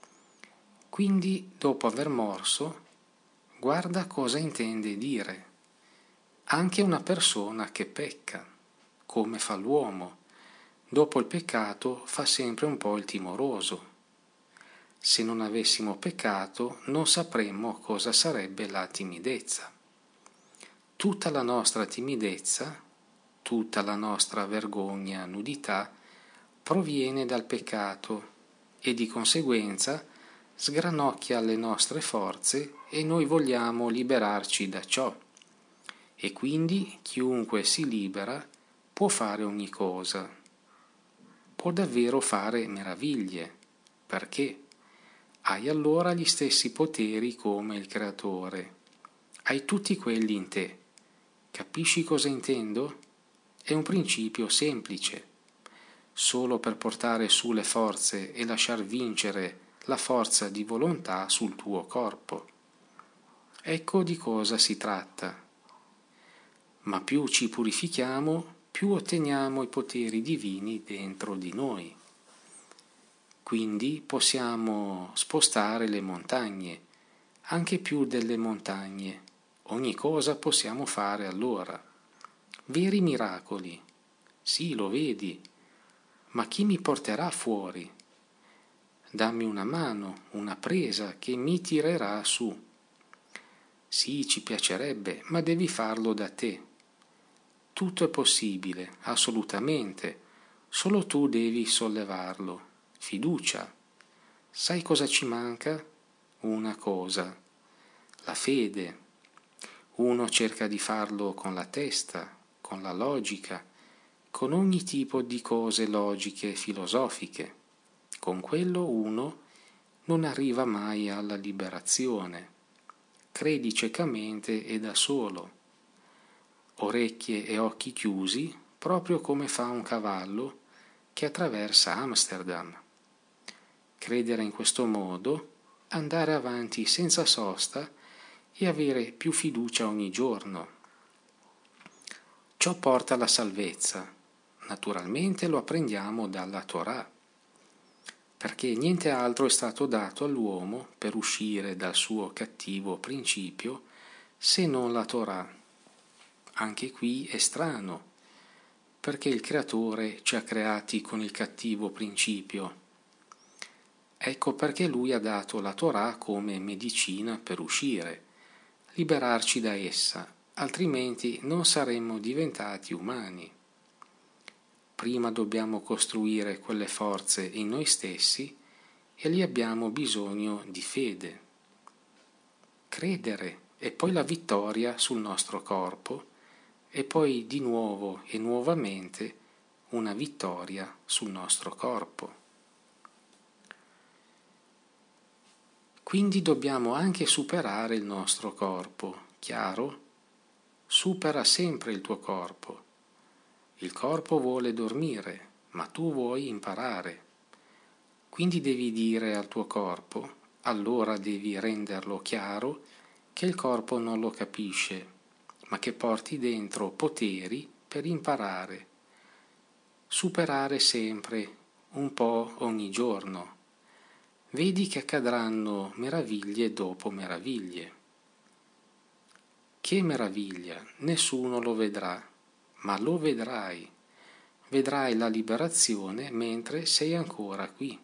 Quindi, dopo aver morso, guarda cosa intende dire. Anche una persona che pecca, come fa l'uomo, dopo il peccato fa sempre un po' il timoroso. Se non avessimo peccato non sapremmo cosa sarebbe la timidezza. Tutta la nostra timidezza, tutta la nostra vergogna, nudità, proviene dal peccato e di conseguenza sgranocchia le nostre forze e noi vogliamo liberarci da ciò. E quindi chiunque si libera può fare ogni cosa, può davvero fare meraviglie, perché hai allora gli stessi poteri come il Creatore, hai tutti quelli in te. Capisci cosa intendo? È un principio semplice. Solo per portare su le forze e lasciar vincere la forza di volontà sul tuo corpo. Ecco di cosa si tratta. Ma più ci purifichiamo, più otteniamo i poteri divini dentro di noi. Quindi possiamo spostare le montagne, anche più delle montagne. Ogni cosa possiamo fare allora. Veri miracoli. Sì, lo vedi. Ma chi mi porterà fuori? Dammi una mano, una presa che mi tirerà su. Sì, ci piacerebbe, ma devi farlo da te. Tutto è possibile, assolutamente. Solo tu devi sollevarlo. Fiducia. Sai cosa ci manca? Una cosa. La fede. Uno cerca di farlo con la testa, con la logica, con ogni tipo di cose logiche e filosofiche. Con quello uno non arriva mai alla liberazione. Credi ciecamente e da solo. Orecchie e occhi chiusi, proprio come fa un cavallo che attraversa Amsterdam. Credere in questo modo, andare avanti senza sosta e avere più fiducia ogni giorno. Ciò porta alla salvezza. Naturalmente lo apprendiamo dalla Torah, perché niente altro è stato dato all'uomo per uscire dal suo cattivo principio se non la Torah. Anche qui è strano, perché il Creatore ci ha creati con il cattivo principio. Ecco perché Lui ha dato la Torah come medicina per uscire, liberarci da essa, altrimenti non saremmo diventati umani. Prima dobbiamo costruire quelle forze in noi stessi e lì abbiamo bisogno di fede. Credere e poi la vittoria sul nostro corpo e poi di nuovo e nuovamente una vittoria sul nostro corpo. Quindi dobbiamo anche superare il nostro corpo, chiaro? Supera sempre il tuo corpo. Il corpo vuole dormire, ma tu vuoi imparare. Quindi devi dire al tuo corpo, allora devi renderlo chiaro che il corpo non lo capisce, ma che porti dentro poteri per imparare. Superare sempre, un po' ogni giorno. Vedi che accadranno meraviglie dopo meraviglie. Che meraviglia? Nessuno lo vedrà, ma lo vedrai. Vedrai la liberazione mentre sei ancora qui.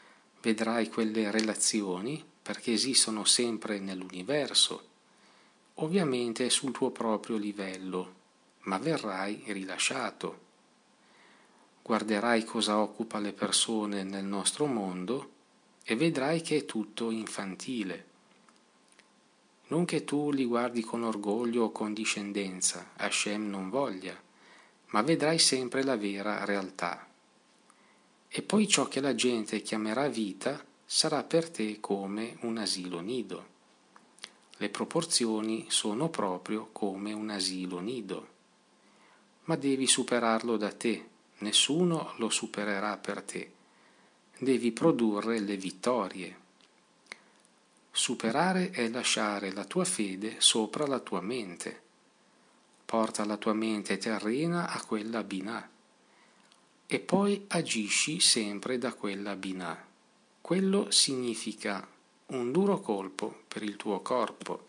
Vedrai quelle relazioni perché esistono sempre nell'universo. ovviamente sul tuo proprio livello, ma verrai rilasciato. Guarderai cosa occupa le persone nel nostro mondo e vedrai che è tutto infantile. Non che tu li guardi con orgoglio o condiscendenza, Hashem non voglia, ma vedrai sempre la vera realtà. E poi ciò che la gente chiamerà vita sarà per te come un asilo nido. Le proporzioni sono proprio come un asilo nido. Ma devi superarlo da te, nessuno lo supererà per te. Devi produrre le vittorie. Superare è lasciare la tua fede sopra la tua mente. Porta la tua mente terrena a quella binah e poi agisci sempre da quella binah. Quello significa un duro colpo per il tuo corpo.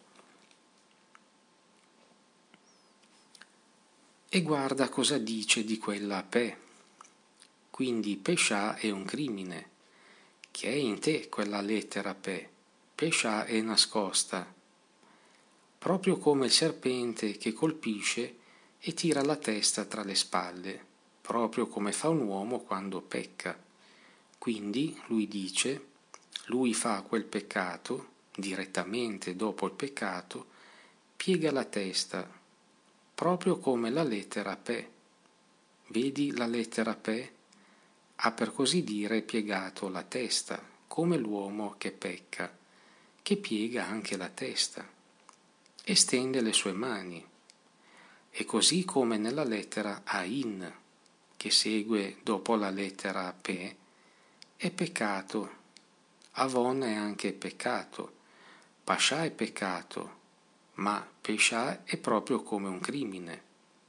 E guarda cosa dice di quella Pe. Quindi Pescià è un crimine, che è in te quella lettera Pe. Pescià è nascosta, proprio come il serpente che colpisce e tira la testa tra le spalle, proprio come fa un uomo quando pecca. Quindi lui dice, lui fa quel peccato, direttamente dopo il peccato, piega la testa, proprio come la lettera Pe. Vedi la lettera Pe? Ha per così dire piegato la testa, come l'uomo che pecca, che piega anche la testa, e stende le sue mani. E così come nella lettera Ain, che segue dopo la lettera Pe, è peccato. Avon è anche peccato, Pascià è peccato, ma Pescià è proprio come un crimine.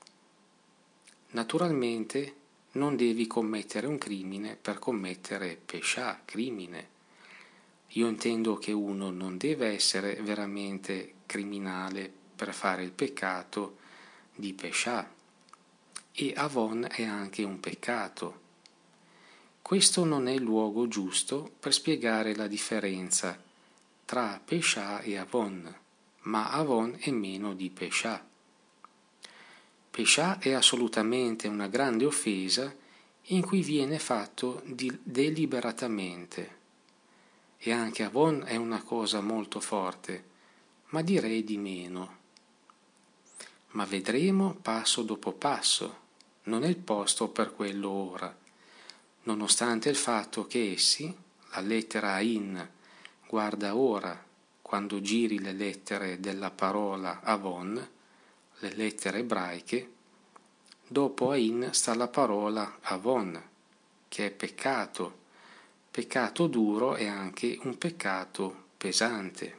Naturalmente non devi commettere un crimine per commettere Pescià, crimine. Io intendo che uno non deve essere veramente criminale per fare il peccato di Pescià, e Avon è anche un peccato. Questo non è il luogo giusto per spiegare la differenza tra Pescià e Avon, ma Avon è meno di Pescià. Pescià è assolutamente una grande offesa in cui viene fatto deliberatamente, e anche Avon è una cosa molto forte, ma direi di meno. Ma vedremo passo dopo passo, non è il posto per quello ora, nonostante il fatto che essi, la lettera Ain, guarda ora, quando giri le lettere della parola Avon, le lettere ebraiche, dopo Ain sta la parola Avon, che è peccato, peccato duro e anche un peccato pesante.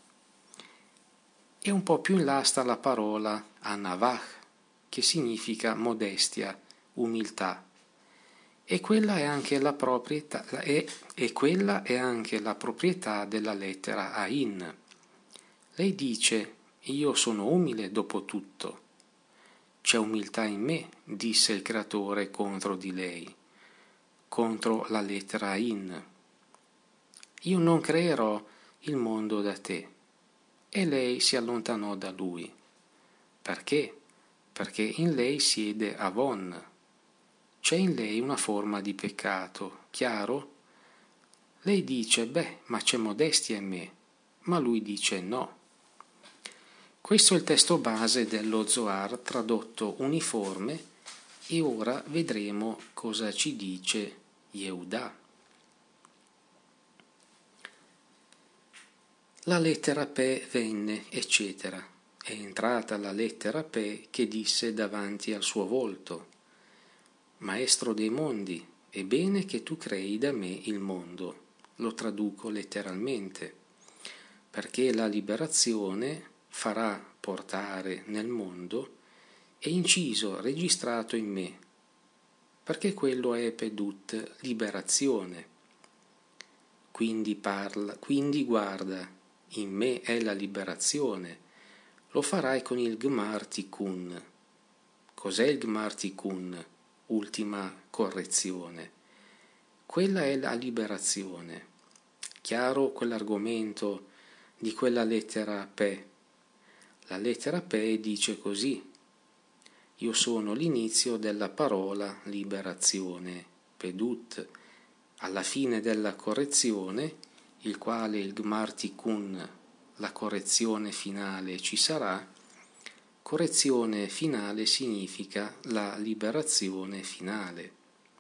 E un po' più in là sta la parola Anavach, che significa modestia, umiltà. E quella è anche la proprietà, quella è anche la proprietà della lettera Ain. Lei dice: io sono umile dopo tutto. C'è umiltà in me, disse il creatore contro di lei, contro la lettera Ain. Io non creerò il mondo da te. E lei si allontanò da lui. Perché? Perché in lei siede Avon. C'è in lei una forma di peccato, chiaro? Lei dice: ma c'è modestia in me. Ma lui dice no. Questo è il testo base dello Zohar tradotto uniforme, e ora vedremo cosa ci dice Yehuda. La lettera Pe venne, eccetera. È entrata la lettera Pe che disse davanti al suo volto: Maestro dei mondi, è bene che tu crei da me il mondo. Lo traduco letteralmente, perché la liberazione farà portare nel mondo è inciso, registrato in me, perché quello è pedut, liberazione. Quindi guarda, in me è la liberazione. Lo farai con il Gmar Tikkun. Cos'è il Gmar Tikkun? Ultima correzione. Quella è la liberazione. Chiaro quell'argomento di quella lettera Pe? La lettera Pe dice così: io sono l'inizio della parola liberazione, Pedut. Alla fine della correzione, il quale il Gmar Tikkun, la correzione finale, ci sarà. Correzione finale significa la liberazione finale.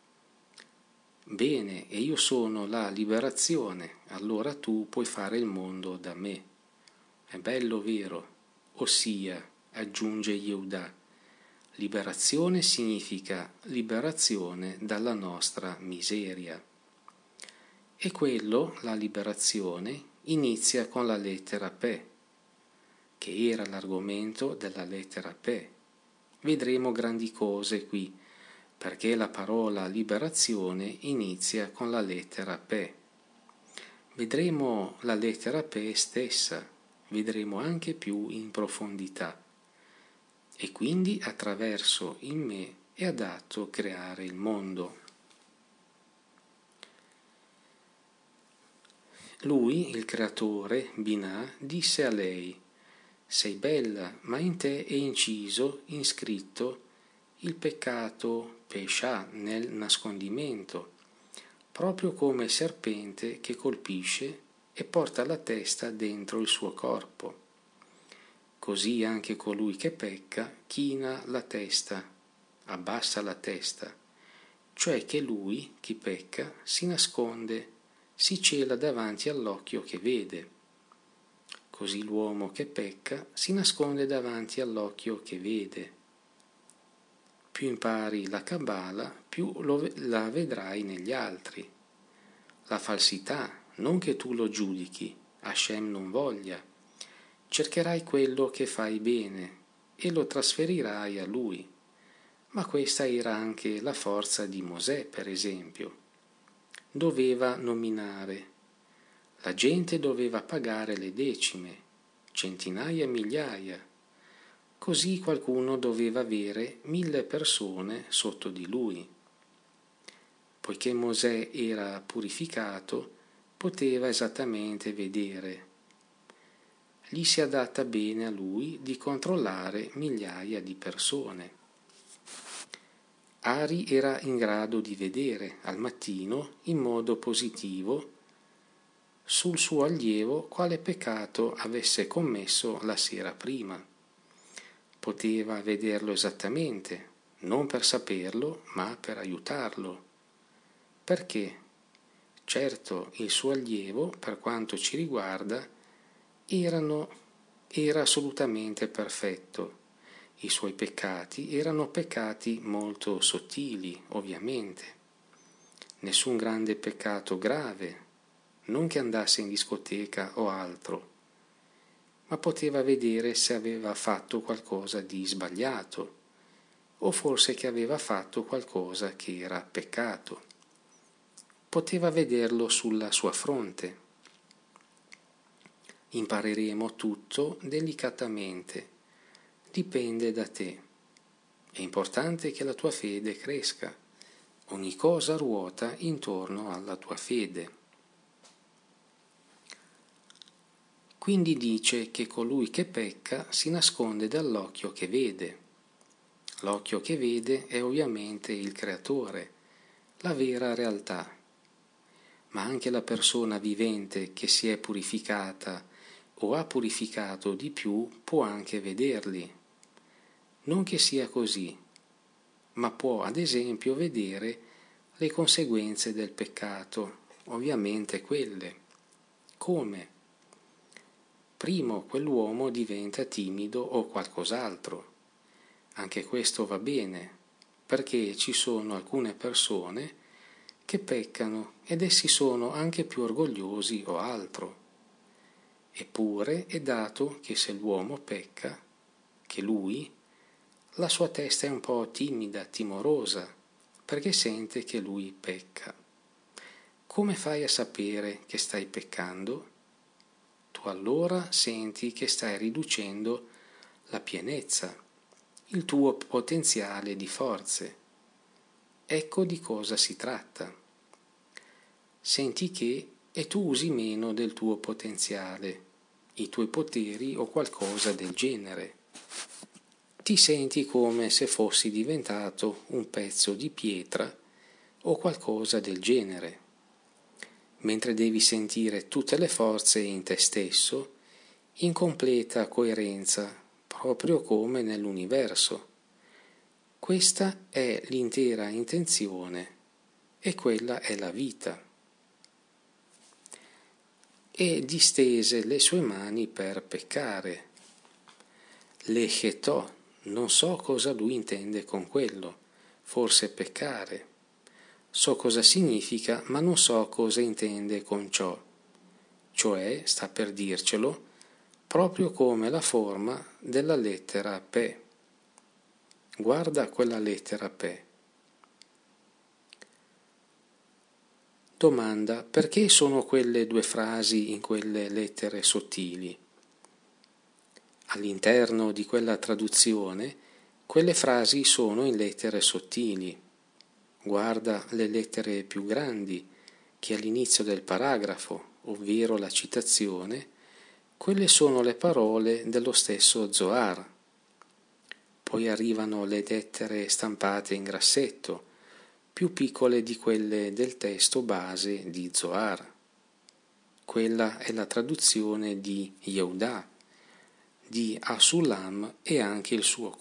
Bene, e io sono la liberazione, allora tu puoi fare il mondo da me. È bello, vero? Ossia, aggiunge Yehuda, liberazione significa liberazione dalla nostra miseria. E quello, la liberazione, inizia con la lettera Pe, che era l'argomento della lettera Pe. Vedremo grandi cose qui, perché la parola liberazione inizia con la lettera Pe. Vedremo la lettera Pe stessa, vedremo anche più in profondità. E quindi attraverso in me è adatto creare il mondo. Lui, il creatore, Binah, disse a lei: sei bella, ma in te è inciso, inscritto, il peccato Pesha nel nascondimento, proprio come il serpente che colpisce e porta la testa dentro il suo corpo. Così anche colui che pecca china la testa, abbassa la testa, cioè che lui, chi pecca, si nasconde, si cela davanti all'occhio che vede. Così l'uomo che pecca si nasconde davanti all'occhio che vede. Più impari la Kabbalah, più la vedrai negli altri. La falsità, non che tu lo giudichi, Hashem non voglia. Cercherai quello che fai bene e lo trasferirai a lui. Ma questa era anche la forza di Mosè, per esempio. Doveva nominare. La gente doveva pagare le decime, centinaia e migliaia. Così qualcuno doveva avere 1000 persone sotto di lui. Poiché Mosè era purificato, poteva esattamente vedere. Gli si adatta bene a lui di controllare migliaia di persone. Ari era in grado di vedere al mattino in modo positivo sul suo allievo quale peccato avesse commesso la sera prima. Poteva vederlo esattamente, non per saperlo, ma per aiutarlo. Perché? Certo, il suo allievo, per quanto ci riguarda, era assolutamente perfetto. I suoi peccati erano peccati molto sottili, ovviamente. Nessun grande peccato grave, non che andasse in discoteca o altro, ma poteva vedere se aveva fatto qualcosa di sbagliato, o forse che aveva fatto qualcosa che era peccato. Poteva vederlo sulla sua fronte. Impareremo tutto delicatamente. Dipende da te. È importante che la tua fede cresca. Ogni cosa ruota intorno alla tua fede. Quindi dice che colui che pecca si nasconde dall'occhio che vede. L'occhio che vede è ovviamente il creatore, la vera realtà. Ma anche la persona vivente che si è purificata o ha purificato di più può anche vederli. Non che sia così, ma può ad esempio vedere le conseguenze del peccato, ovviamente quelle. Come? Primo, quell'uomo diventa timido o qualcos'altro. Anche questo va bene, perché ci sono alcune persone che peccano ed essi sono anche più orgogliosi o altro. Eppure è dato che se l'uomo pecca, che lui, la sua testa è un po' timida, timorosa, perché sente che lui pecca. Come fai a sapere che stai peccando? Tu allora senti che stai riducendo la pienezza, il tuo potenziale di forze. Ecco di cosa si tratta. Senti che e tu usi meno del tuo potenziale. i tuoi poteri o qualcosa del genere. Ti senti come se fossi diventato un pezzo di pietra o qualcosa del genere, mentre devi sentire tutte le forze in te stesso, in completa coerenza, proprio come nell'universo. Questa è l'intera intenzione e quella è la vita. E distese le sue mani per peccare. Lechetò, non so cosa lui intende con quello, forse peccare. So cosa significa, ma non so cosa intende con ciò. Cioè, sta per dircelo, proprio come la forma della lettera P. Guarda quella lettera P. Domanda: perché sono quelle due frasi in quelle lettere sottili? All'interno di quella traduzione, quelle frasi sono in lettere sottili. Guarda le lettere più grandi, che all'inizio del paragrafo, ovvero la citazione, quelle sono le parole dello stesso Zohar. Poi arrivano le lettere stampate in grassetto, più piccole di quelle del testo base di Zohar. Quella è la traduzione di Yehuda, di Asulam e anche il suo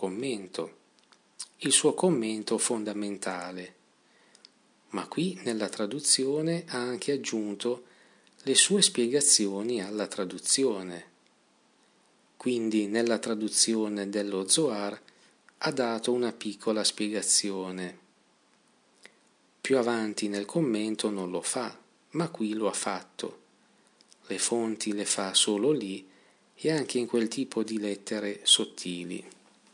commento fondamentale. Ma qui nella traduzione ha anche aggiunto le sue spiegazioni alla traduzione. Quindi nella traduzione dello Zohar ha dato una piccola spiegazione. Più avanti nel commento non lo fa, ma qui lo ha fatto. Le fonti le fa solo lì e anche in quel tipo di lettere sottili.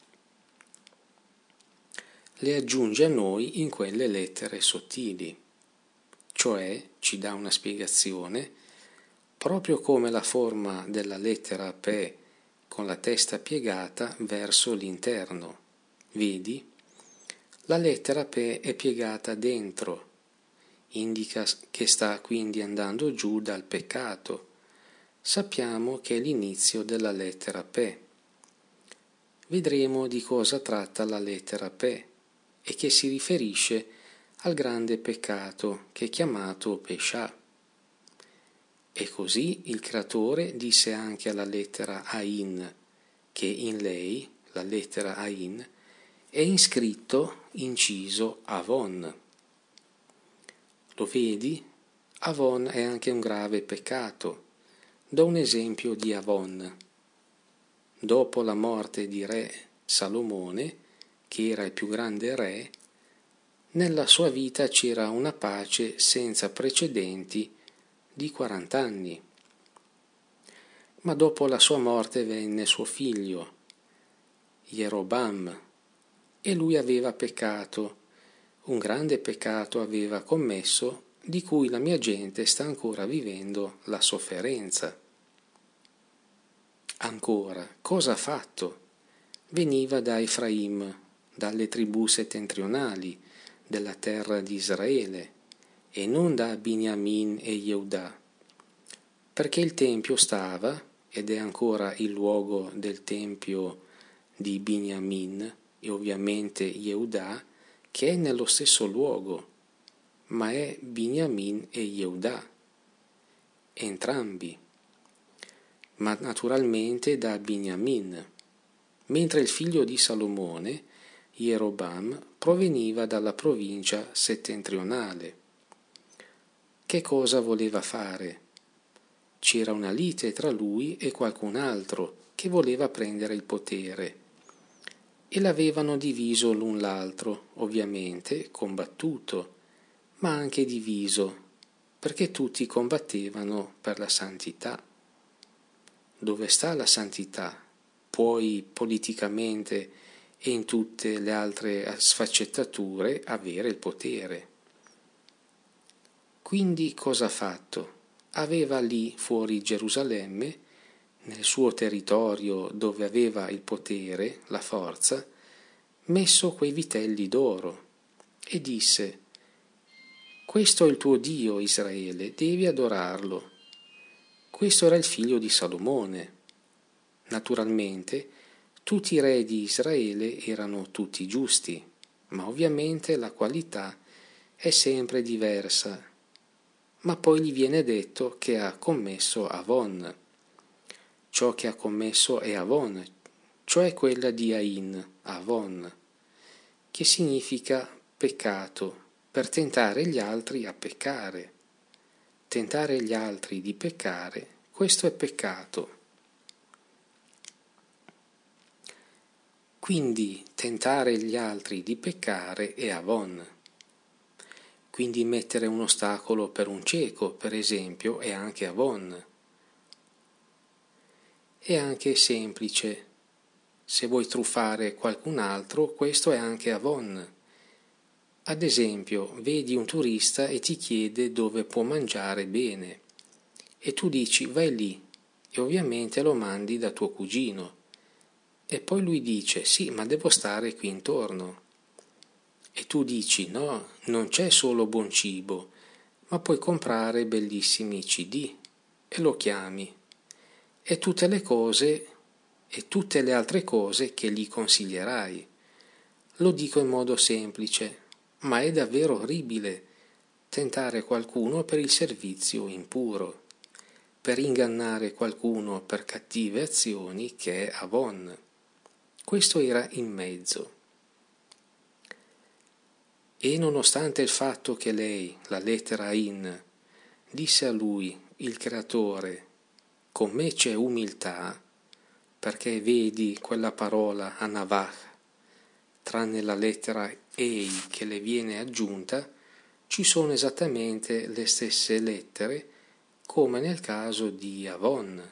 Le aggiunge a noi in quelle lettere sottili, cioè ci dà una spiegazione, proprio come la forma della lettera P con la testa piegata verso l'interno. Vedi? La lettera P è piegata dentro, indica che sta quindi andando giù dal peccato. Sappiamo che è l'inizio della lettera P. Vedremo di cosa tratta la lettera P e che si riferisce al grande peccato che è chiamato Pescià. E così il creatore disse anche alla lettera Ain che in lei, la lettera Ain, è inciso Avon. Lo vedi? Avon è anche un grave peccato. Do un esempio di Avon. Dopo la morte di re Salomone, che era il più grande re, nella sua vita c'era una pace senza precedenti di 40 anni. Ma dopo la sua morte venne suo figlio, Jerobam, e lui aveva peccato, un grande peccato aveva commesso, di cui la mia gente sta ancora vivendo la sofferenza. Ancora, cosa ha fatto? Veniva da Efraim, dalle tribù settentrionali della terra di Israele, e non da Binyamin e Yehuda, perché il tempio stava, ed è ancora il luogo del tempio di Binyamin e ovviamente Yehuda, che è nello stesso luogo, ma è Binyamin e Yehuda, entrambi, ma naturalmente da Binyamin, mentre il figlio di Salomone, Jerobam, proveniva dalla provincia settentrionale. Che cosa voleva fare? C'era una lite tra lui e qualcun altro che voleva prendere il potere e l'avevano diviso l'un l'altro, ovviamente combattuto, ma anche diviso, perché tutti combattevano per la santità. Dove sta la santità? Puoi politicamente e in tutte le altre sfaccettature avere il potere. Quindi cosa ha fatto? Aveva lì fuori Gerusalemme, nel suo territorio dove aveva il potere, la forza, messo quei vitelli d'oro e disse: questo è il tuo Dio, Israele, devi adorarlo. Questo era il figlio di Salomone. Naturalmente, tutti i re di Israele erano tutti giusti, ma ovviamente la qualità è sempre diversa. Ma poi gli viene detto che ha commesso Avon. Ciò che ha commesso è Avon, cioè quella di Ain, Avon, che significa peccato, per tentare gli altri a peccare. Tentare gli altri di peccare, questo è peccato. Quindi tentare gli altri di peccare è Avon. Quindi mettere un ostacolo per un cieco, per esempio, è anche Avon. È anche semplice. Se vuoi truffare qualcun altro, questo è anche Avon. Ad esempio, vedi un turista e ti chiede dove può mangiare bene. E tu dici, vai lì, e ovviamente lo mandi da tuo cugino. E poi lui dice, sì, ma devo stare qui intorno. E tu dici, no, non c'è solo buon cibo, ma puoi comprare bellissimi CD e lo chiami. E tutte le cose e tutte le altre cose che gli consiglierai. Lo dico in modo semplice, ma è davvero orribile tentare qualcuno per il servizio impuro, per ingannare qualcuno per cattive azioni che è Avon. Questo era in mezzo. E nonostante il fatto che lei, la lettera In, disse a lui, il creatore, con me c'è umiltà, perché vedi quella parola Anavach, tranne la lettera Ei che le viene aggiunta, ci sono esattamente le stesse lettere come nel caso di Avon.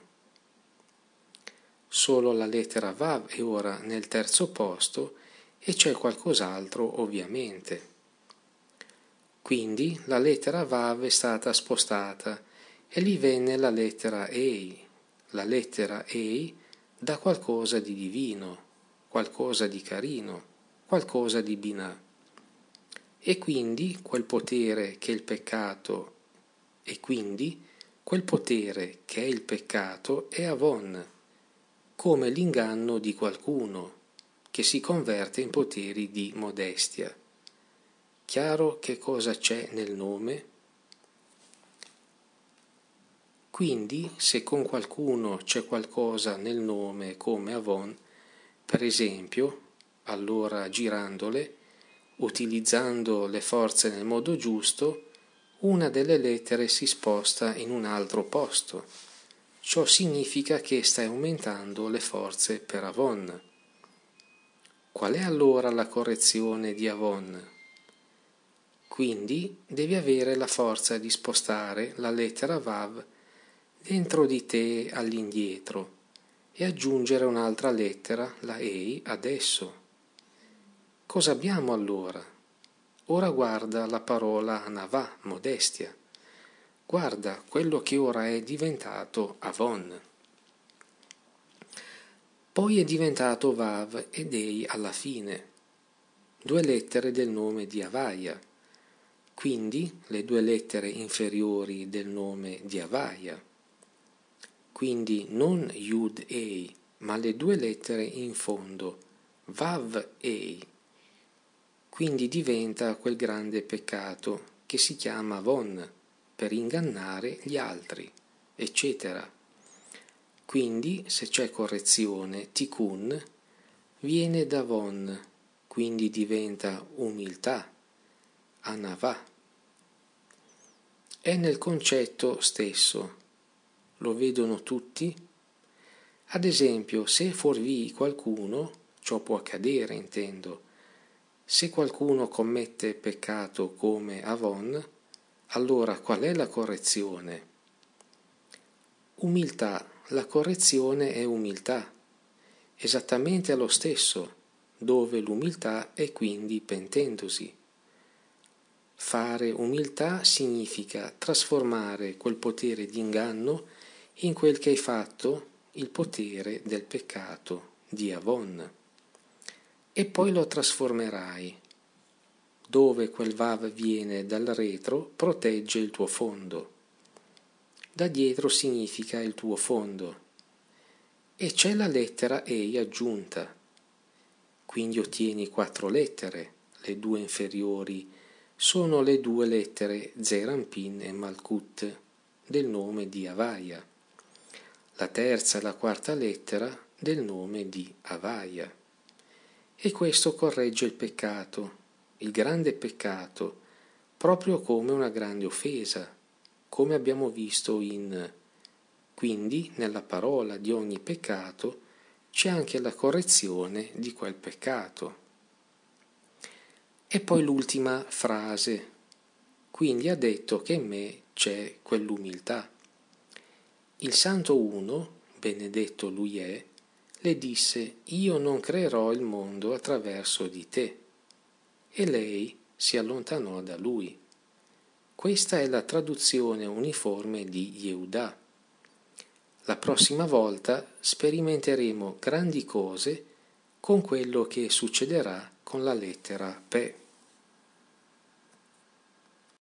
Solo la lettera Vav è ora nel terzo posto e c'è qualcos'altro ovviamente. Quindi la lettera Vav è stata spostata e lì venne la lettera Ei. La lettera Ei dà qualcosa di divino, qualcosa di carino, qualcosa di Binah. E quindi quel potere che è il peccato è Avon, come l'inganno di qualcuno che si converte in poteri di modestia. Chiaro che cosa c'è nel nome? Quindi, se con qualcuno c'è qualcosa nel nome come Avon, per esempio, allora girandole, utilizzando le forze nel modo giusto, una delle lettere si sposta in un altro posto. Ciò significa che stai aumentando le forze per Avon. Qual è allora la correzione di Avon? Quindi devi avere la forza di spostare la lettera Vav dentro di te all'indietro e aggiungere un'altra lettera, la Ei, adesso. Cosa abbiamo allora? Ora guarda la parola Anavà, modestia. Guarda quello che ora è diventato Avon. Poi è diventato Vav ed Ei alla fine, 2 lettere del nome di Avaia. Quindi le 2 lettere inferiori del nome di Avaia. Quindi non Yud Ei, ma le 2 lettere in fondo, Vav Ei. Quindi diventa quel grande peccato che si chiama Avon, per ingannare gli altri, eccetera. Quindi se c'è correzione, Tikkun, viene da Avon, quindi diventa umiltà, Anavà. È nel concetto stesso. Lo vedono tutti? Ad esempio, se fuorvii qualcuno, ciò può accadere, intendo. Se qualcuno commette peccato come Avon, allora qual è la correzione? Umiltà, la correzione è umiltà, esattamente lo stesso, dove l'umiltà è quindi pentendosi. Fare umiltà significa trasformare quel potere di inganno in quel che hai fatto il potere del peccato di Avon. E poi lo trasformerai. Dove quel Vav viene dal retro, protegge il tuo fondo. da dietro significa il tuo fondo, e c'è la lettera Ei aggiunta. Quindi ottieni 4 lettere, le 2 inferiori sono le 2 lettere Zerampin e Malkut del nome di Havaya, la terza e la quarta lettera del nome di Havaya. E questo corregge il peccato, il grande peccato, proprio come una grande offesa, come abbiamo visto Quindi nella parola di ogni peccato c'è anche la correzione di quel peccato. E poi l'ultima frase, quindi ha detto che in me c'è quell'umiltà. Il Santo Uno, benedetto Lui è, le disse: io non creerò il mondo attraverso di te. E lei si allontanò da lui. Questa è la traduzione uniforme di Yehudà. La prossima volta sperimenteremo grandi cose con quello che succederà con la lettera Pe.